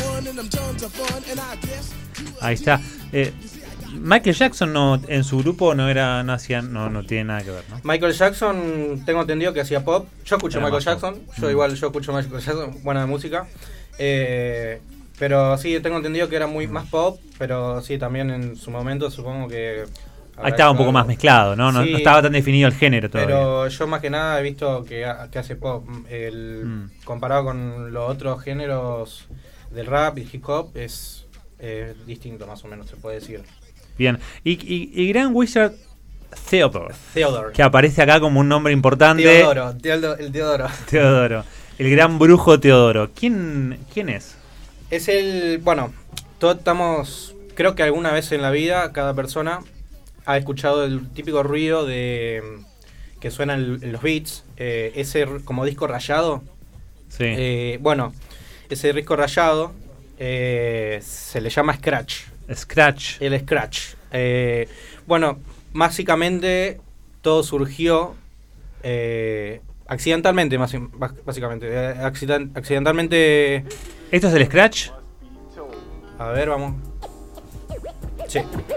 G: Ahí está. Eh, Michael Jackson no, en su grupo no era, no hacía, no, no tiene nada que ver, ¿no?
L: Michael Jackson, tengo entendido que hacía pop. Yo escucho
G: Era
L: Michael
G: más pop.
L: Jackson. Yo
G: Mm.
L: igual, yo escucho Michael Jackson, buena música. Eh, pero sí, tengo entendido que era muy más pop. Pero sí, también en su momento supongo que... habrá
G: Ahí estaba un
L: hecho
G: poco más
L: algo.
G: mezclado, ¿no? No,
L: Sí,
G: no estaba tan definido el género todavía.
L: pero yo más que nada he visto que, ha- que hace pop. El,
G: Mm.
L: Comparado con los otros géneros del rap y hip hop, es eh, distinto más o menos, se puede decir.
G: Bien. Y, y, y Grand Wizard Theodore.
L: Theodore.
G: Que aparece acá como un nombre importante.
L: Teodoro, Teodo- el Teodoro.
G: Teodoro. El gran brujo Teodoro. ¿Quién, quién es?
L: Es el, bueno, todos estamos, creo que alguna vez en la vida cada persona ha escuchado el típico ruido de que suena en, en los beats, eh, ese r- como disco rayado.
G: Sí.
L: Eh, bueno, ese disco rayado eh, se le llama scratch.
G: Scratch.
L: El scratch. Eh, bueno, básicamente todo surgió eh, accidentalmente, más, básicamente. Eh, accident- accidentalmente.
G: ¿Esto es el Scratch?
L: A ver, vamos. Sí.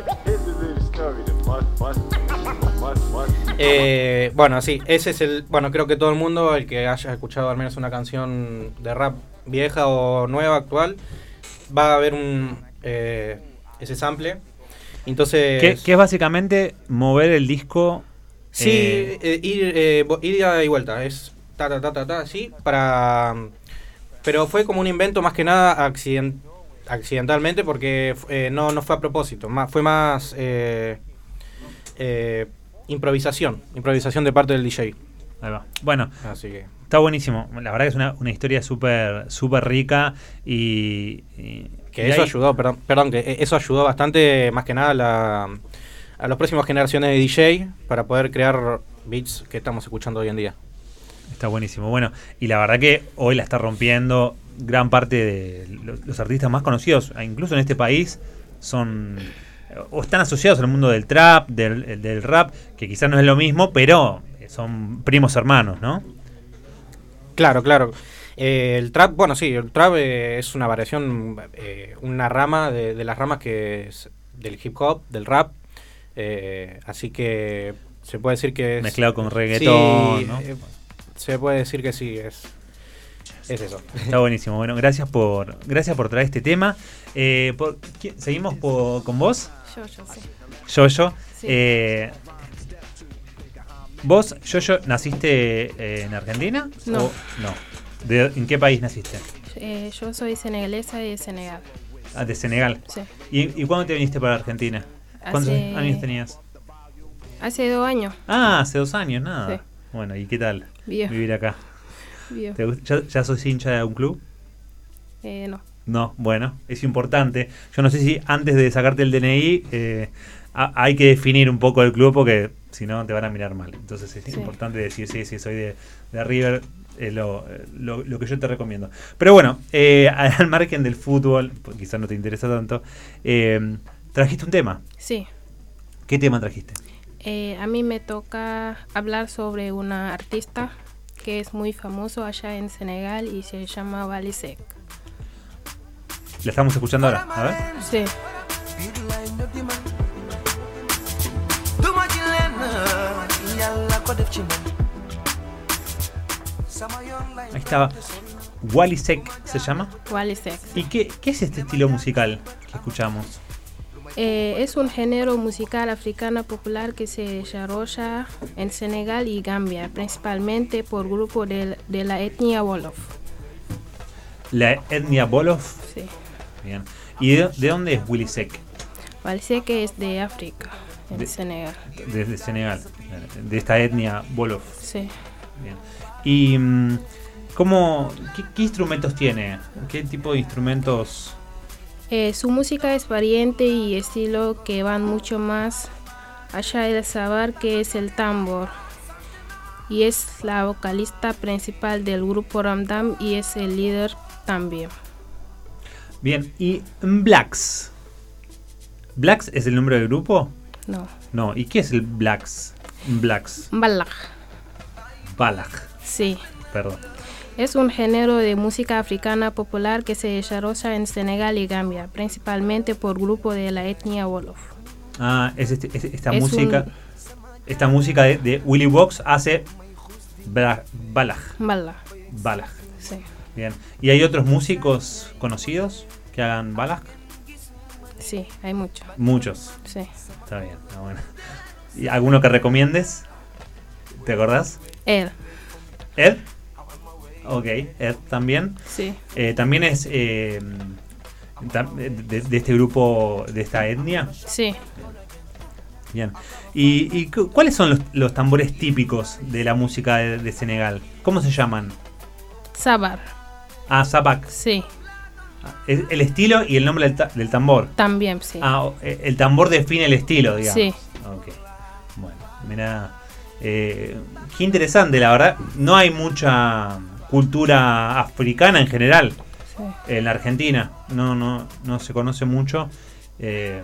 L: Eh, bueno, sí, ese es el... Bueno, creo que todo el mundo, el que haya escuchado al menos una canción de rap vieja o nueva, actual, va a ver un eh, ese sample. Entonces...
G: Que, que es básicamente mover el disco.
L: Sí,
G: eh,
L: eh, ir, eh, vo- ir ida y vuelta, es ta ta ta ta ta, sí, para... Pero fue como un invento más que nada accident, accidentalmente porque eh, no, no fue a propósito, más, fue más eh, eh, improvisación, improvisación de parte del D J.
G: Ahí va. Bueno,
L: Así que...
G: está buenísimo. La verdad que es una, una historia súper súper rica y... y-
L: Que
G: y
L: eso
G: hay-
L: ayudó, perdón, perdón, que eso ayudó bastante más que nada a, la, a las próximas generaciones de D J para poder crear beats que estamos escuchando hoy en día.
G: Está buenísimo. Bueno, y la verdad que hoy la está rompiendo gran parte de lo- los artistas más conocidos, e incluso en este país, son o están asociados al mundo del trap, del, del rap, que quizás no es lo mismo, pero son primos hermanos, ¿no?
L: Claro, claro. Eh, el trap, bueno, sí, el trap eh, es una variación, eh, una rama de, de las ramas que es del hip hop, del rap. Eh, así que se puede decir que es...
G: Mezclado con reggaetón,
L: sí,
G: ¿no?
L: eh, se puede decir que sí, es, es eso.
G: Está buenísimo. Bueno, gracias por gracias por traer este tema. Eh, por- ¿quién- ¿Seguimos por- con vos?
N: Yo, yo, sí.
G: Yoyo.
N: Sí.
G: Eh, ¿Vos, Yoyo, naciste eh, en Argentina?
N: No.
G: ¿O no? ¿De, ¿En qué país naciste?
N: Eh, yo soy senegalesa y de Senegal.
G: Ah, de Senegal.
N: Sí.
G: ¿Y, y cuándo te viniste para Argentina? ¿Cuántos
N: Hace-
G: años tenías?
N: Hace dos años.
G: Ah, hace dos años, nada.
N: Sí.
G: Bueno, ¿y qué tal
N: Bien.
G: vivir acá?
N: Bien.
G: ¿Te gust- ¿Ya, ya sos hincha de algún club?
N: Eh, no.
G: No, bueno, es importante. Yo no sé si antes de sacarte el D N I eh, ha- hay que definir un poco el club porque si no te van a mirar mal. Entonces es
N: Sí.
G: importante decir, sí, sí, soy de, de River, es lo, lo, lo que yo te recomiendo. Pero bueno, eh, al margen del fútbol, pues quizás no te interesa tanto, eh, trajiste un tema.
N: Sí.
G: ¿Qué tema trajiste?
N: Eh, a mí me toca hablar sobre una artista que es muy famoso allá en Senegal y se llama Wally Seck.
G: La estamos escuchando ahora, a ver.
N: Sí.
G: Ahí estaba. Wally Seck se llama.
N: Wally Seck.
G: ¿Y qué, qué es este estilo musical que escuchamos?
N: Eh, es un género musical africano popular que se desarrolla en Senegal y Gambia, principalmente por grupos de, de la etnia Wolof.
G: La etnia Wolof.
N: Sí.
G: Bien. ¿Y de, de dónde es Willy Seck?
N: Wally Seck es de África. en
G: de,
N: Senegal.
G: Desde Senegal, de esta etnia Wolof.
N: Sí.
G: Bien. ¿Y cómo, qué, qué instrumentos tiene? ¿Qué tipo de instrumentos?
N: Eh, su música es variante y estilo que van mucho más allá del sabar, que es el tambor. Y es la vocalista principal del grupo Ramdam y es el líder también.
G: Bien, y Blacks. ¿Blacks es el nombre del grupo?
N: No.
G: No, ¿y qué es el Blacks? Blacks.
N: Balaj.
G: Balaj.
N: Sí.
G: Perdón.
N: Es un género de música africana popular que se desarrolla en Senegal y Gambia, principalmente por grupo de la etnia Wolof.
G: Ah, es, este, es esta
N: Es
G: música.
N: un-
G: Esta música de, de Willy Box hace Bla- Balaj.
N: Balaj.
G: Balaj.
N: Sí.
G: Bien. ¿Y hay otros músicos conocidos que hagan Balaj?
N: Sí, hay mucho.
G: Muchos.
N: Sí.
G: Está bien, está bueno. ¿Y alguno que recomiendes? ¿Te acordás?
N: Ed.
G: ¿Ed? Ok, Ed también.
N: Sí.
G: Eh, también es eh, tam- de, de este grupo, de esta etnia.
N: Sí.
G: Bien. ¿Y, y cu- cuáles son los, los tambores típicos de la música de, de Senegal? ¿Cómo se llaman?
N: Sabar.
G: Ah, sabak.
N: Sí.
G: Es el estilo y el nombre del, ta- del tambor.
N: También, sí.
G: Ah, o- eh, el tambor define el estilo, digamos.
N: Sí.
G: Ok. Bueno, mira. Eh, qué interesante, la verdad. No hay mucha cultura africana en general
N: Sí.
G: en la Argentina. No, no, no se conoce mucho. Eh,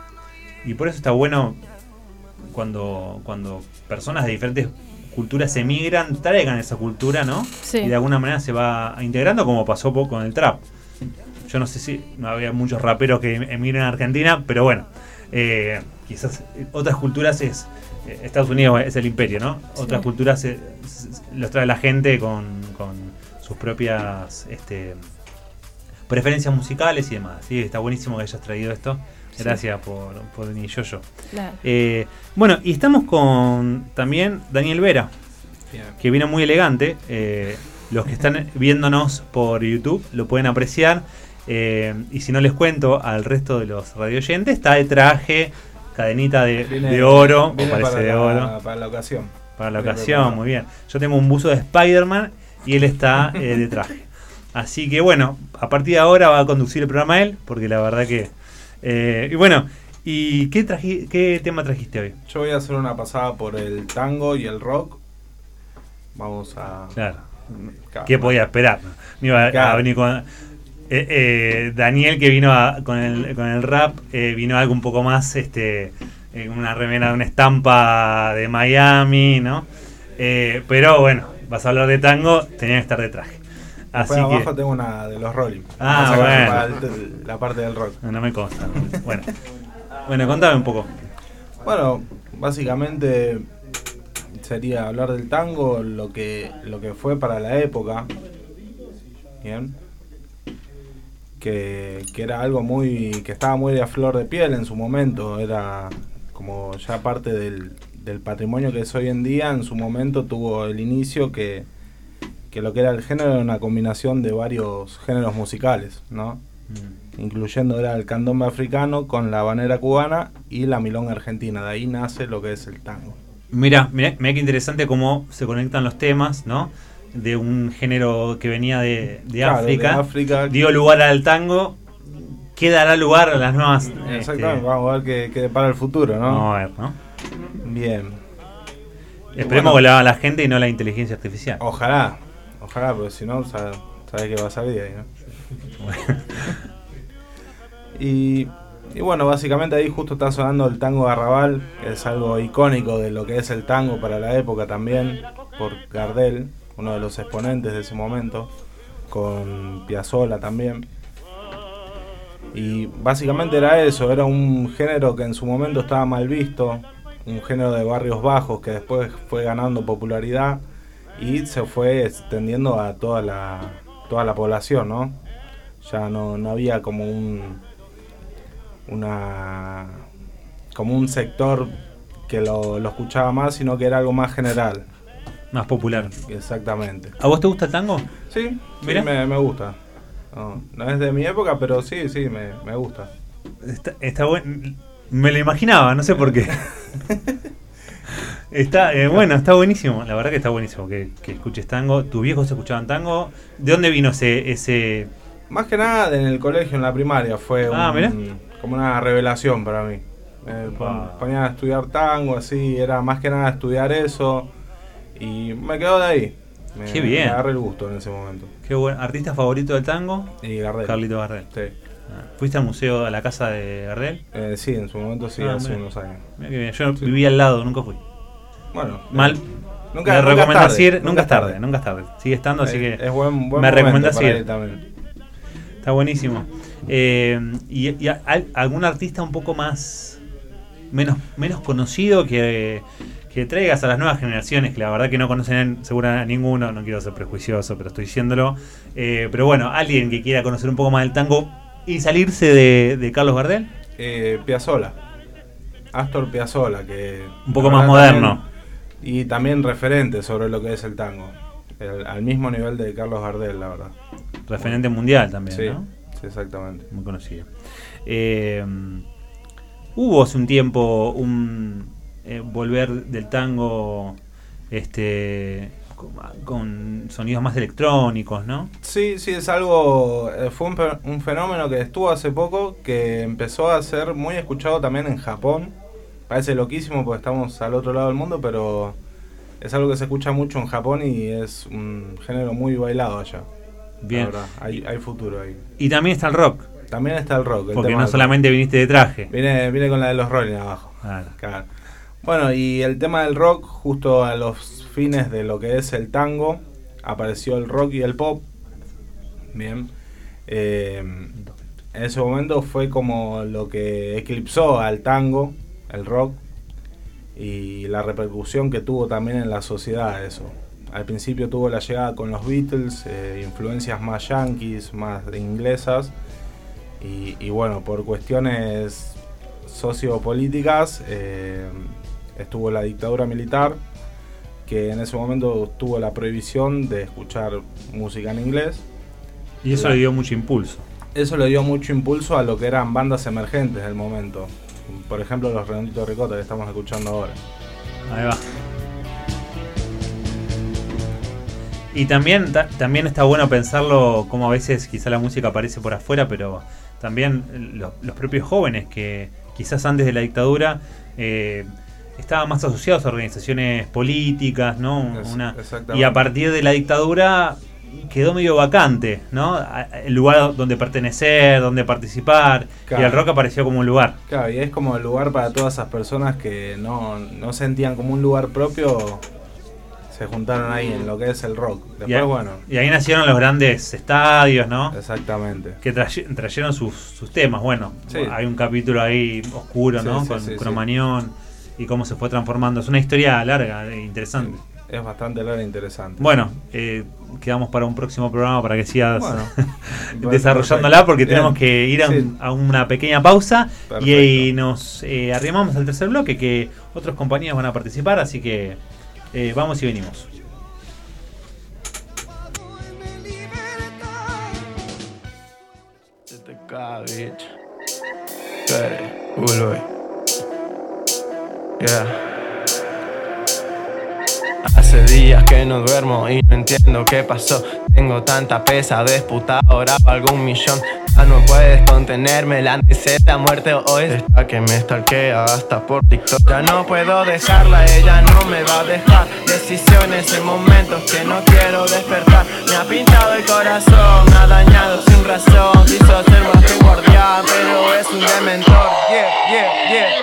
G: y por eso está bueno cuando, cuando personas de diferentes culturas emigran, traigan esa cultura, ¿no?
N: Sí.
G: Y de alguna manera se va integrando, como pasó po- con el trap. Yo no sé si no había muchos raperos que emigran a Argentina, pero bueno, eh, quizás otras culturas es eh, Estados Unidos es el imperio, ¿no?
N: Sí.
G: Otras culturas eh, s- s- los trae la gente con, con sus propias este, preferencias musicales y demás. Sí, está buenísimo que hayas traído esto. Gracias por, por venir, Yoyo.
N: Claro.
G: Eh, bueno, y estamos con también Daniel Vera,
L: Bien.
G: que viene muy elegante. Eh, los que están viéndonos por YouTube lo pueden apreciar. Eh, y si no les cuento al resto de los radioyentes, está de traje, cadenita de,
M: Viene-
G: de oro, o
M: viene
G: parece
M: para
G: de
M: la-
G: oro.
M: para la ocasión.
G: Para la
M: Viene
G: ocasión,
M: preparado.
G: muy bien. Yo tengo un buzo de Spider-Man y él está eh, de traje. Así que bueno, a partir de ahora va a conducir el programa él, porque la verdad que... Eh, y bueno, ¿y qué, traji- qué tema trajiste hoy?
M: Yo voy a hacer una pasada por el tango y el rock. Vamos a...
G: Claro.
M: Claro.
G: ¿Qué podía esperar? ¿No? Me iba a,
M: Claro.
G: a venir con... eh, eh, Daniel, que vino a- con, el, con el rap, eh, vino algo un poco más, este, eh, una remera, una estampa de Miami, ¿no? Eh, pero bueno, vas a hablar de tango, tenía que estar de traje. Así
M: Después abajo
G: que...
M: tengo una de los Rolling.
G: Ah,
M: Vamos a sacar
G: bueno.
M: para el- la parte del rock.
G: No, no me consta. Bueno, bueno, contame un poco.
M: Bueno, básicamente sería hablar del tango, lo que lo que fue para la época. Bien. Que, que era algo muy que estaba muy a flor de piel en su momento, era como ya parte del, del patrimonio que es hoy en día. En su momento tuvo el inicio que, que lo que era el género era una combinación de varios géneros musicales, ¿no?
G: Mm.
M: Incluyendo era el candombe africano con la habanera cubana y la milonga argentina. De ahí nace lo que es el tango.
G: Mira, mira, mira qué interesante cómo se conectan los temas, ¿no? De un género que venía de, de
M: Claro,
G: África,
M: de África.
G: dio lugar al tango, ¿qué dará lugar a las nuevas?
M: Exactamente,
G: este,
M: vamos a ver qué, qué depara el futuro, ¿no?
G: Vamos a ver, ¿no?
M: Bien.
G: Esperemos
M: Bueno,
G: que lo haga la gente y no la inteligencia artificial.
M: Ojalá, ojalá, porque si no, sabe, sabe que va a salir de ahí, ¿no?
G: Bueno.
M: Y, y bueno, básicamente ahí justo está sonando el tango Garrabal, que es algo icónico de lo que es el tango para la época también, por Gardel, uno de los exponentes de ese momento, con Piazzolla también. Y básicamente era eso, era un género que en su momento estaba mal visto, un género de barrios bajos que después fue ganando popularidad y se fue extendiendo a toda la, toda la población, ¿no? Ya no, no había como un una como un sector que lo, lo escuchaba más, sino que era algo más general.
G: Más popular.
M: Exactamente.
G: ¿A vos te gusta el tango?
M: Sí, sí,
G: Mira.
M: me, me gusta. No, no es de mi época, pero sí, sí, me, me gusta.
G: Está, está bueno. Me lo imaginaba, no sé por qué. Está, eh, bueno, está buenísimo. La verdad que está buenísimo que, que escuches tango. ¿Tus viejos escuchaban tango? ¿De dónde vino ese...? ese...
M: Más que nada en el colegio, en la primaria, fue
G: ah,
M: un, como una revelación para mí. Me
G: ah.
M: ponía a estudiar tango, así, era más que nada estudiar eso. Y me quedó de ahí. Me,
G: Qué bien.
M: Me agarré el gusto en ese momento.
G: Qué bueno. ¿Artista favorito del tango?
M: Y Gardel.
G: Carlito Gardel.
M: Sí.
G: ¿Fuiste al museo, a la casa de Gardel?
M: Eh, sí, en su momento sí,
G: ah,
M: hace
G: mira.
M: unos años.
G: Mira qué bien. Yo sí. vivía al lado, nunca fui.
M: Bueno,
G: mal.
M: Nunca,
G: me
M: nunca
G: recomendás
M: tarde,
G: ir,
M: nunca,
G: nunca es tarde, tarde, nunca es tarde. Sigue estando,
M: es,
G: así que
M: es buen, buen
G: me recomendás ir.
M: También.
G: Está buenísimo. Eh, y, y hay algún artista un poco más menos menos conocido que, que traigas a las nuevas generaciones, que la verdad que no conocen seguro a ninguno, no quiero ser prejuicioso, pero estoy diciéndolo. Eh, pero bueno, alguien que quiera conocer un poco más del tango y salirse de, de Carlos Gardel.
M: Eh, Piazzolla. Astor Piazzolla, que
G: un poco más moderno.
M: También, y también referente sobre lo que es el tango. El, al mismo nivel de Carlos Gardel, la verdad.
G: Referente mundial también,
M: sí,
G: ¿no?
M: Sí, exactamente.
G: Muy conocido. Eh, hubo hace un tiempo un eh, volver del tango este con, con sonidos más electrónicos, ¿no?
M: Sí, sí, es algo... Eh, fue un, un fenómeno que estuvo hace poco, que empezó a ser muy escuchado también en Japón. Parece loquísimo porque estamos al otro lado del mundo, pero es algo que se escucha mucho en Japón y es un género muy bailado allá.
G: Bien.
M: La verdad, hay, hay futuro ahí.
G: Y también está el rock.
M: También está el rock. El
G: porque
M: tema
G: no solamente viniste de traje.
M: Viene, viene con la de los Rolling abajo.
G: Claro.
M: Claro. Bueno, y el tema del rock, justo a los fines de lo que es el tango, apareció el rock y el pop. Bien. Eh, en ese momento fue como lo que eclipsó al tango, el rock, y la repercusión que tuvo también en la sociedad eso. Al principio tuvo la llegada con los Beatles, eh, influencias más yankees, más inglesas, y, y bueno, por cuestiones sociopolíticas eh, estuvo la dictadura militar, que en ese momento tuvo la prohibición de escuchar música en inglés.
G: Y eso
M: la,
G: le dio mucho impulso.
M: Eso le dio mucho impulso a lo que eran bandas emergentes del momento. Por ejemplo, los Redonditos de Ricota que estamos escuchando ahora.
G: Ahí va. Y también, ta, también está bueno pensarlo como a veces quizá la música aparece por afuera, pero también lo, los propios jóvenes que quizás antes de la dictadura eh, estaban más asociados a organizaciones políticas, ¿no?
M: Es,
G: Una, y a partir de la dictadura quedó medio vacante, ¿no? El lugar donde pertenecer, donde participar, claro. Y el rock apareció como un lugar.
M: Claro, y es como el lugar para todas esas personas que no, no sentían como un lugar propio, se juntaron ahí en lo que es el rock. Después,
G: y ahí,
M: bueno.
G: Y ahí nacieron los grandes estadios, ¿no?
M: Exactamente.
G: Que traje, trajeron sus, sus temas, bueno,
M: sí.
G: Hay un capítulo ahí oscuro, ¿no? Sí, sí, Con sí, Cromañón sí. Y cómo se fue transformando. Es una historia larga e interesante.
M: Sí. Es bastante larga e interesante.
G: Bueno, eh, quedamos para un próximo programa para que sigas
M: bueno,
G: desarrollándola porque
M: Bien.
G: tenemos que ir a, un, sí. a una pequeña pausa. Perfecto. Y ahí nos eh, arrimamos al tercer bloque que otros compañeros van a participar, así que eh, vamos y venimos.
O: Yeah. Hace días que no duermo y no entiendo qué pasó. Tengo tanta pesadez, puta, ahora valgo un millón. Ya no puedes contenerme, la ansiedad, la muerte o es esta que me stalkea hasta por TikTok. Ya no puedo dejarla, ella no me va a dejar. Decisiones en momentos que no quiero despertar. Me ha pintado el corazón, me ha dañado sin razón. Quiso ser más que un guardián, pero es un dementor. Yeah, yeah, yeah.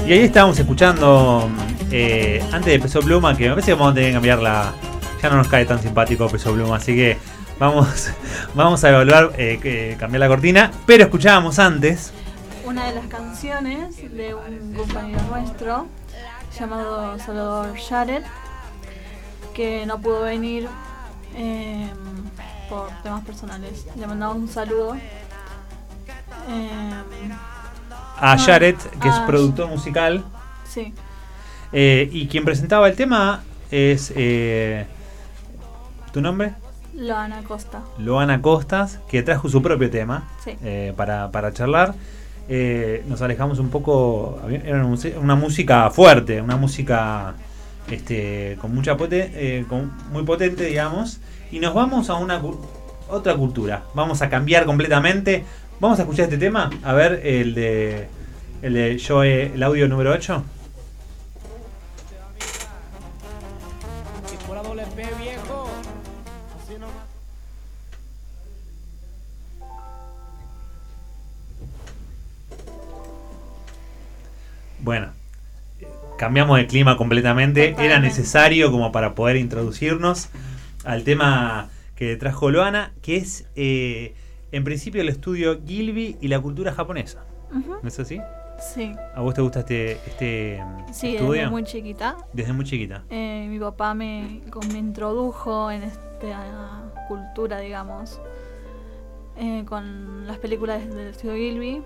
G: Y ahí estábamos escuchando eh, antes de Peso Pluma, que me parece que vamos a tener que cambiar la... Ya no nos cae tan simpático Peso Pluma, así que vamos, vamos a evaluar eh, que cambiar la cortina. Pero escuchábamos antes
P: una de las canciones de un compañero nuestro llamado Salvador Jared, que no pudo venir eh, por temas personales. Le mandamos un saludo. Eh,
G: a Jared, que es
P: a-
G: productor musical.
P: Sí.
G: Eh, y quien presentaba el tema es... Eh, ¿tu nombre?
P: Loana Costa.
G: Loana Costas, que trajo su propio tema
P: Sí.
G: eh, para, para charlar. Eh, nos alejamos un poco. Era una, mus- una música fuerte, una música este, con mucha pote, eh, con, muy potente, digamos. Y nos vamos a una cu- otra cultura. Vamos a cambiar completamente. Vamos a escuchar este tema. A ver, el de, el de yo, eh, el audio número ocho.
Q: Por la doble P, viejo. Así nomás.
G: Bueno, cambiamos de clima completamente. Era
P: Totalmente.
G: necesario como para poder introducirnos al tema que trajo Loana, que es eh, en principio el estudio Gilby y la cultura japonesa.
P: Ujú.
G: ¿No es así?
P: Sí.
G: ¿A vos te gusta este, este
P: Sí,
G: estudio?
P: desde muy chiquita.
G: Desde muy chiquita.
P: Eh, mi papá me, como me introdujo en esta cultura, digamos, eh, con las películas del estudio Gilby,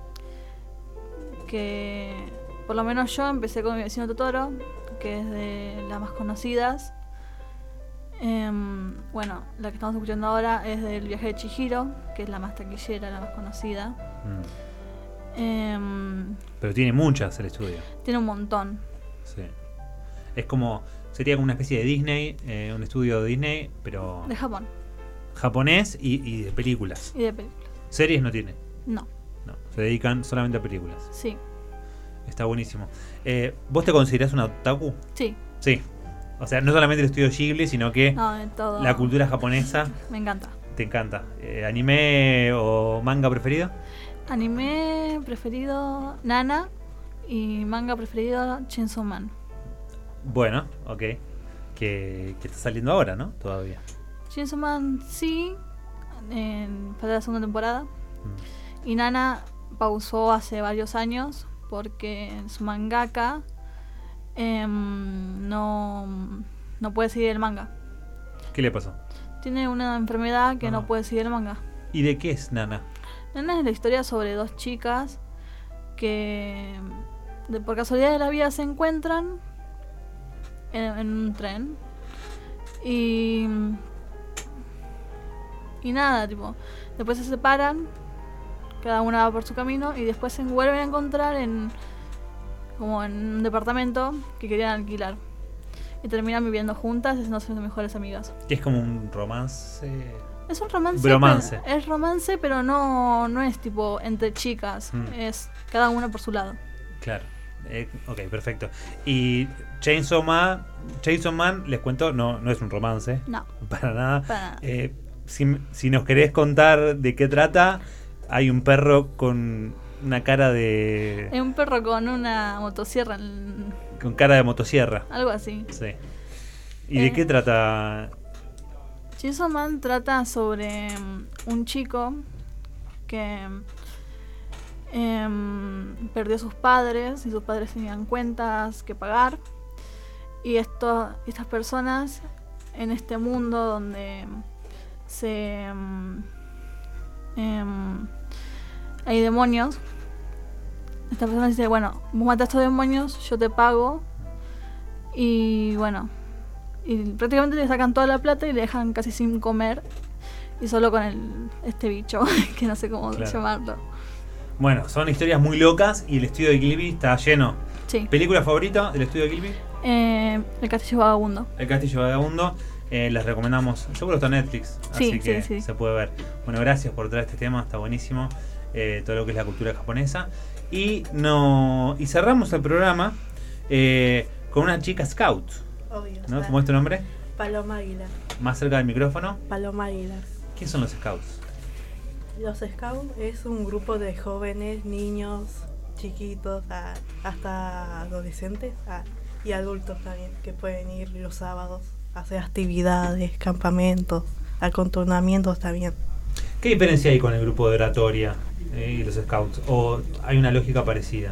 P: que por lo menos yo empecé con Mi vecino Totoro, que es de las más conocidas. Em, bueno, la que estamos escuchando ahora es del viaje de Chihiro, que es la más taquillera, la más conocida.
G: Mm.
P: Em,
G: Pero tiene muchas el estudio.
P: tiene un montón.
G: Sí. Es como, sería como una especie de Disney, eh, un estudio de Disney, pero
P: De Japón
G: japonés y, y de películas.
P: y de películas.
G: Series no tiene.
P: No,
G: No, se dedican solamente a películas.
P: sí,
G: Está buenísimo. Eh, ¿Vos te considerás una otaku?
P: sí.
G: Sí. O sea, no solamente el estudio Ghibli, sino que
P: No, de todo.
G: la cultura japonesa
P: Me encanta.
G: te encanta. Eh, ¿Anime o manga preferido?
P: Anime preferido Nana y manga preferido Chainsaw Man.
G: Bueno, ok. Que, que está saliendo ahora, ¿no? Todavía.
P: Chainsaw Man sí, en, para la segunda temporada. Y Nana pausó hace varios años porque su mangaka em, no, no puede seguir el manga.
G: ¿Qué le pasó?
P: Tiene una enfermedad que
G: Ah.
P: no puede seguir el manga.
G: ¿Y de qué es Nana?
P: Nana es la historia sobre dos chicas que de, por casualidad de la vida se encuentran en, en un tren y y nada, tipo, después se separan, cada una va por su camino y después se vuelven a encontrar en como en un departamento que querían alquilar y terminan viviendo juntas y siendo sus mejores amigas.
G: Que es como un romance.
P: Es un romance.
G: Bromance.
P: pero- es romance, pero no, no es tipo entre chicas.
G: Mm.
P: Es cada una por su lado.
G: Claro. Eh, ok, perfecto. Y Chainsaw Man, Chainsaw Man, les cuento, no, no es un romance.
P: No.
G: Para nada.
P: Para nada.
G: Eh, si, si nos querés contar de qué trata, hay un perro con una cara de.
P: Es un perro con una motosierra, en-
G: con cara de motosierra.
P: algo así.
G: Sí. ¿Y de
P: Eh.
G: qué trata?
P: Chainsaw Man trata sobre mm, un chico que em, perdió a sus padres y sus padres tenían cuentas que pagar. Y esto, estas personas en este mundo donde se em, em, hay demonios, esta persona dice, bueno, vos matas a estos demonios, yo te pago. Y bueno, y prácticamente le sacan toda la plata y le dejan casi sin comer y solo con el este bicho que no sé cómo
G: Claro.
P: llamarlo.
G: Bueno, son historias muy locas y el estudio de Gilby está lleno.
P: Sí.
G: ¿Película favorita del estudio de Gilby?
P: Eh, el castillo vagabundo.
G: El Castillo Vagabundo. Eh, les recomendamos, seguro está en Netflix,
P: Sí,
G: así que
P: sí, sí.
G: se puede ver. Bueno, gracias por traer este tema, está buenísimo. Eh, todo lo que es la cultura japonesa. Y no y cerramos el programa eh, con una chica scout.
R: Obvio.
G: ¿No? ¿Cómo es tu nombre?
R: Paloma Aguilar.
G: Más cerca del micrófono.
R: Paloma Aguilar.
G: ¿Quién son los scouts?
R: Los Scouts es un grupo de jóvenes, niños, chiquitos a, hasta adolescentes a, y adultos también, que pueden ir los sábados a hacer actividades, campamentos, acontornamientos también.
G: ¿Qué diferencia hay con el grupo de oratoria eh, y los scouts? ¿O hay una lógica parecida?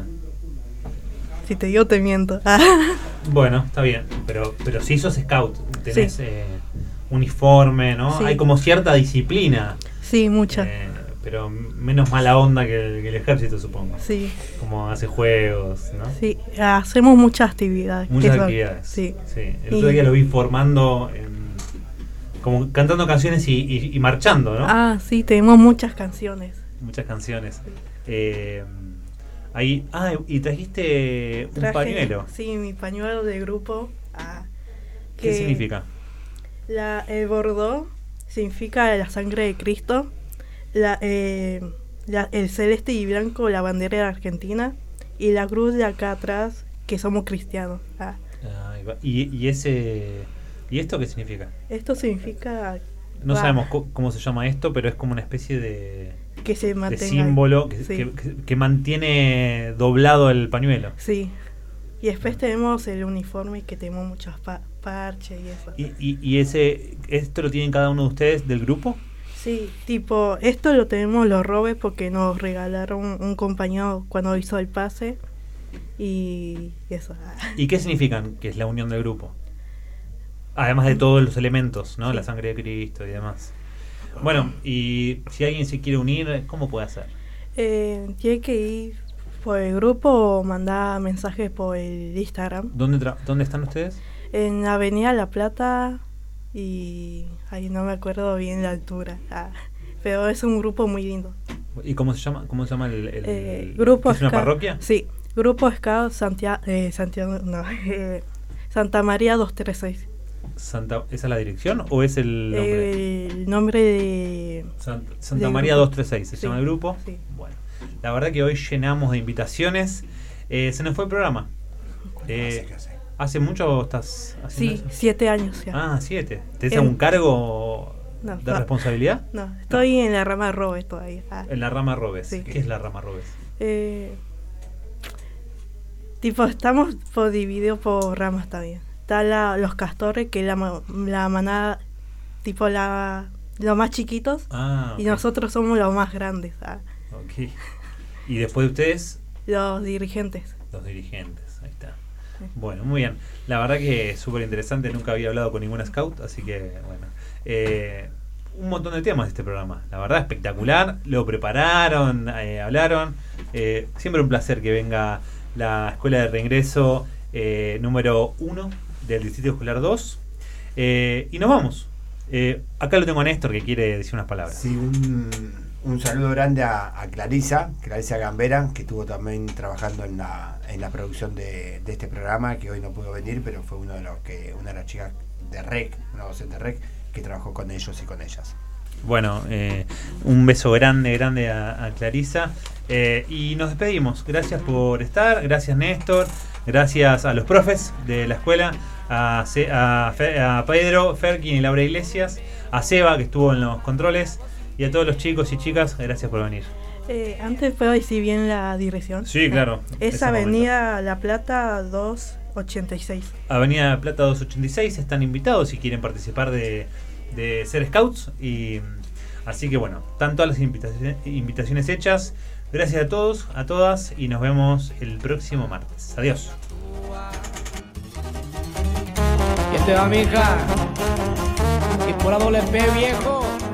R: Si te digo, te miento.
G: Bueno, está bien, pero pero si sos scout, tenés
R: Sí.
G: eh, uniforme, ¿no?
R: Sí.
G: Hay como cierta disciplina.
R: Sí, mucha.
G: Eh, pero menos mala onda que el, que el ejército, supongo.
R: Sí.
G: Como hace juegos, ¿no?
R: Sí, hacemos muchas actividades.
G: Muchas
R: Eso,
G: actividades.
R: Sí.
G: sí. El
R: Y-
G: otro día lo vi formando, en- como cantando canciones y, y- y marchando, ¿no?
R: Ah, sí, tenemos muchas canciones.
G: Muchas canciones. Eh, ahí, ah, y trajiste un
R: Traje-
G: pañuelo.
R: Sí, mi pañuelo de grupo. ah,
G: ¿Qué
R: que
G: significa?
R: La, el bordó significa la sangre de Cristo. La, eh, la- el celeste y blanco, la bandera de Argentina. Y la cruz de acá atrás, que somos cristianos. Ah,
G: Ahí va. ¿Y, y ese y esto qué significa?
R: esto significa
G: No
R: va,
G: sabemos co- cómo se llama esto, pero es como una especie de,
R: que se
G: de
R: mantenga.
G: símbolo que,
R: Sí.
G: que- que- que mantiene doblado el pañuelo.
R: Sí. Y después tenemos el uniforme, que tenemos muchos pa- parches y eso.
G: ¿Y, y, y ese esto lo tienen cada uno de ustedes del grupo?
R: Sí, tipo, esto lo tenemos los robes porque nos regalaron un compañero cuando hizo el pase. Y eso.
G: ¿Y qué significan que es la unión del grupo? Además de todos los elementos, ¿no? La sangre de Cristo y demás. Bueno, y si alguien se quiere unir, ¿cómo puede hacer?
R: Eh, tiene que ir por el grupo o mandar mensajes por el Instagram.
G: ¿Dónde, tra- ¿Dónde están ustedes?
R: En Avenida La Plata y ahí no me acuerdo bien la altura. Ah, pero es un grupo muy lindo.
G: ¿Y cómo se llama? ¿Cómo se llama el, el-
R: Eh, grupo
G: ¿Es una
R: Scout-
G: parroquia?
R: Sí, Grupo Scout Santiago, eh, Santiago no, eh, Santa María doscientos treinta y seis.
G: Santa, ¿Esa es la dirección o es el nombre?
R: El nombre de
G: Sant- Santa
R: del
G: María
R: grupo.
G: doscientos treinta y seis se
R: Sí,
G: llama el grupo.
R: sí.
G: Bueno, la verdad que hoy llenamos de invitaciones. Eh, se nos fue el programa. Eh, ¿Hace mucho estás haciendo
R: Sí,
G: eso?
R: siete años ya.
G: Ah, siete. ¿Tenés
R: En-
G: algún cargo
R: No,
G: de
R: no.
G: responsabilidad?
R: No, estoy en la rama Robes todavía. Ah.
G: En la rama Robes.
R: Sí.
G: ¿Qué es la rama Robes?
R: Eh, tipo, estamos por divididos por ramas también. Está la, los castores, que es la, ma- la manada, tipo la los más chiquitos,
G: Ah,
R: y
G: ok.
R: nosotros somos los más grandes, ah,
G: Ok. Y después de ustedes,
R: los dirigentes.
G: los dirigentes. Ahí está. Bueno, muy bien. La verdad que es súper interesante. Nunca había hablado con ningún scout, así que bueno. Eh, un montón de temas de este programa. La verdad, espectacular. Lo prepararon, eh, hablaron. Eh, siempre un placer que venga la Escuela de Reingreso eh, número uno del Distrito Escolar dos. Eh, y nos vamos. Eh, acá lo tengo a Néstor, que quiere decir unas palabras.
S: Sí, un, un saludo grande a, a Clarisa, Clarisa Gambera, que estuvo también trabajando en la, en la producción de, de este programa, que hoy no pudo venir, pero fue uno de los que, una de las chicas de R E C, una docente de R E C, que trabajó con ellos y con ellas.
G: Bueno, eh, un beso grande, grande a, a Clarisa. Eh, y nos despedimos. Gracias por estar. Gracias, Néstor. Gracias a los profes de la escuela. A, Ce- a, Fe- a Pedro, Ferkin y Laura Iglesias. A Seba, que estuvo en los controles. Y a todos los chicos y chicas, gracias por venir.
R: Eh, antes puedo decir bien la dirección.
G: Sí, claro.
R: Es
G: Ese
R: Avenida La Plata doscientos ochenta y seis.
G: Avenida Plata doscientos ochenta y seis, están invitados si quieren participar de, de ser scouts. Y así que bueno, están todas las invitaciones, invitaciones hechas. Gracias a todos, a todas, y nos vemos el próximo martes. Adiós.
Q: Y este va mi hija. Y por la doble P, viejo.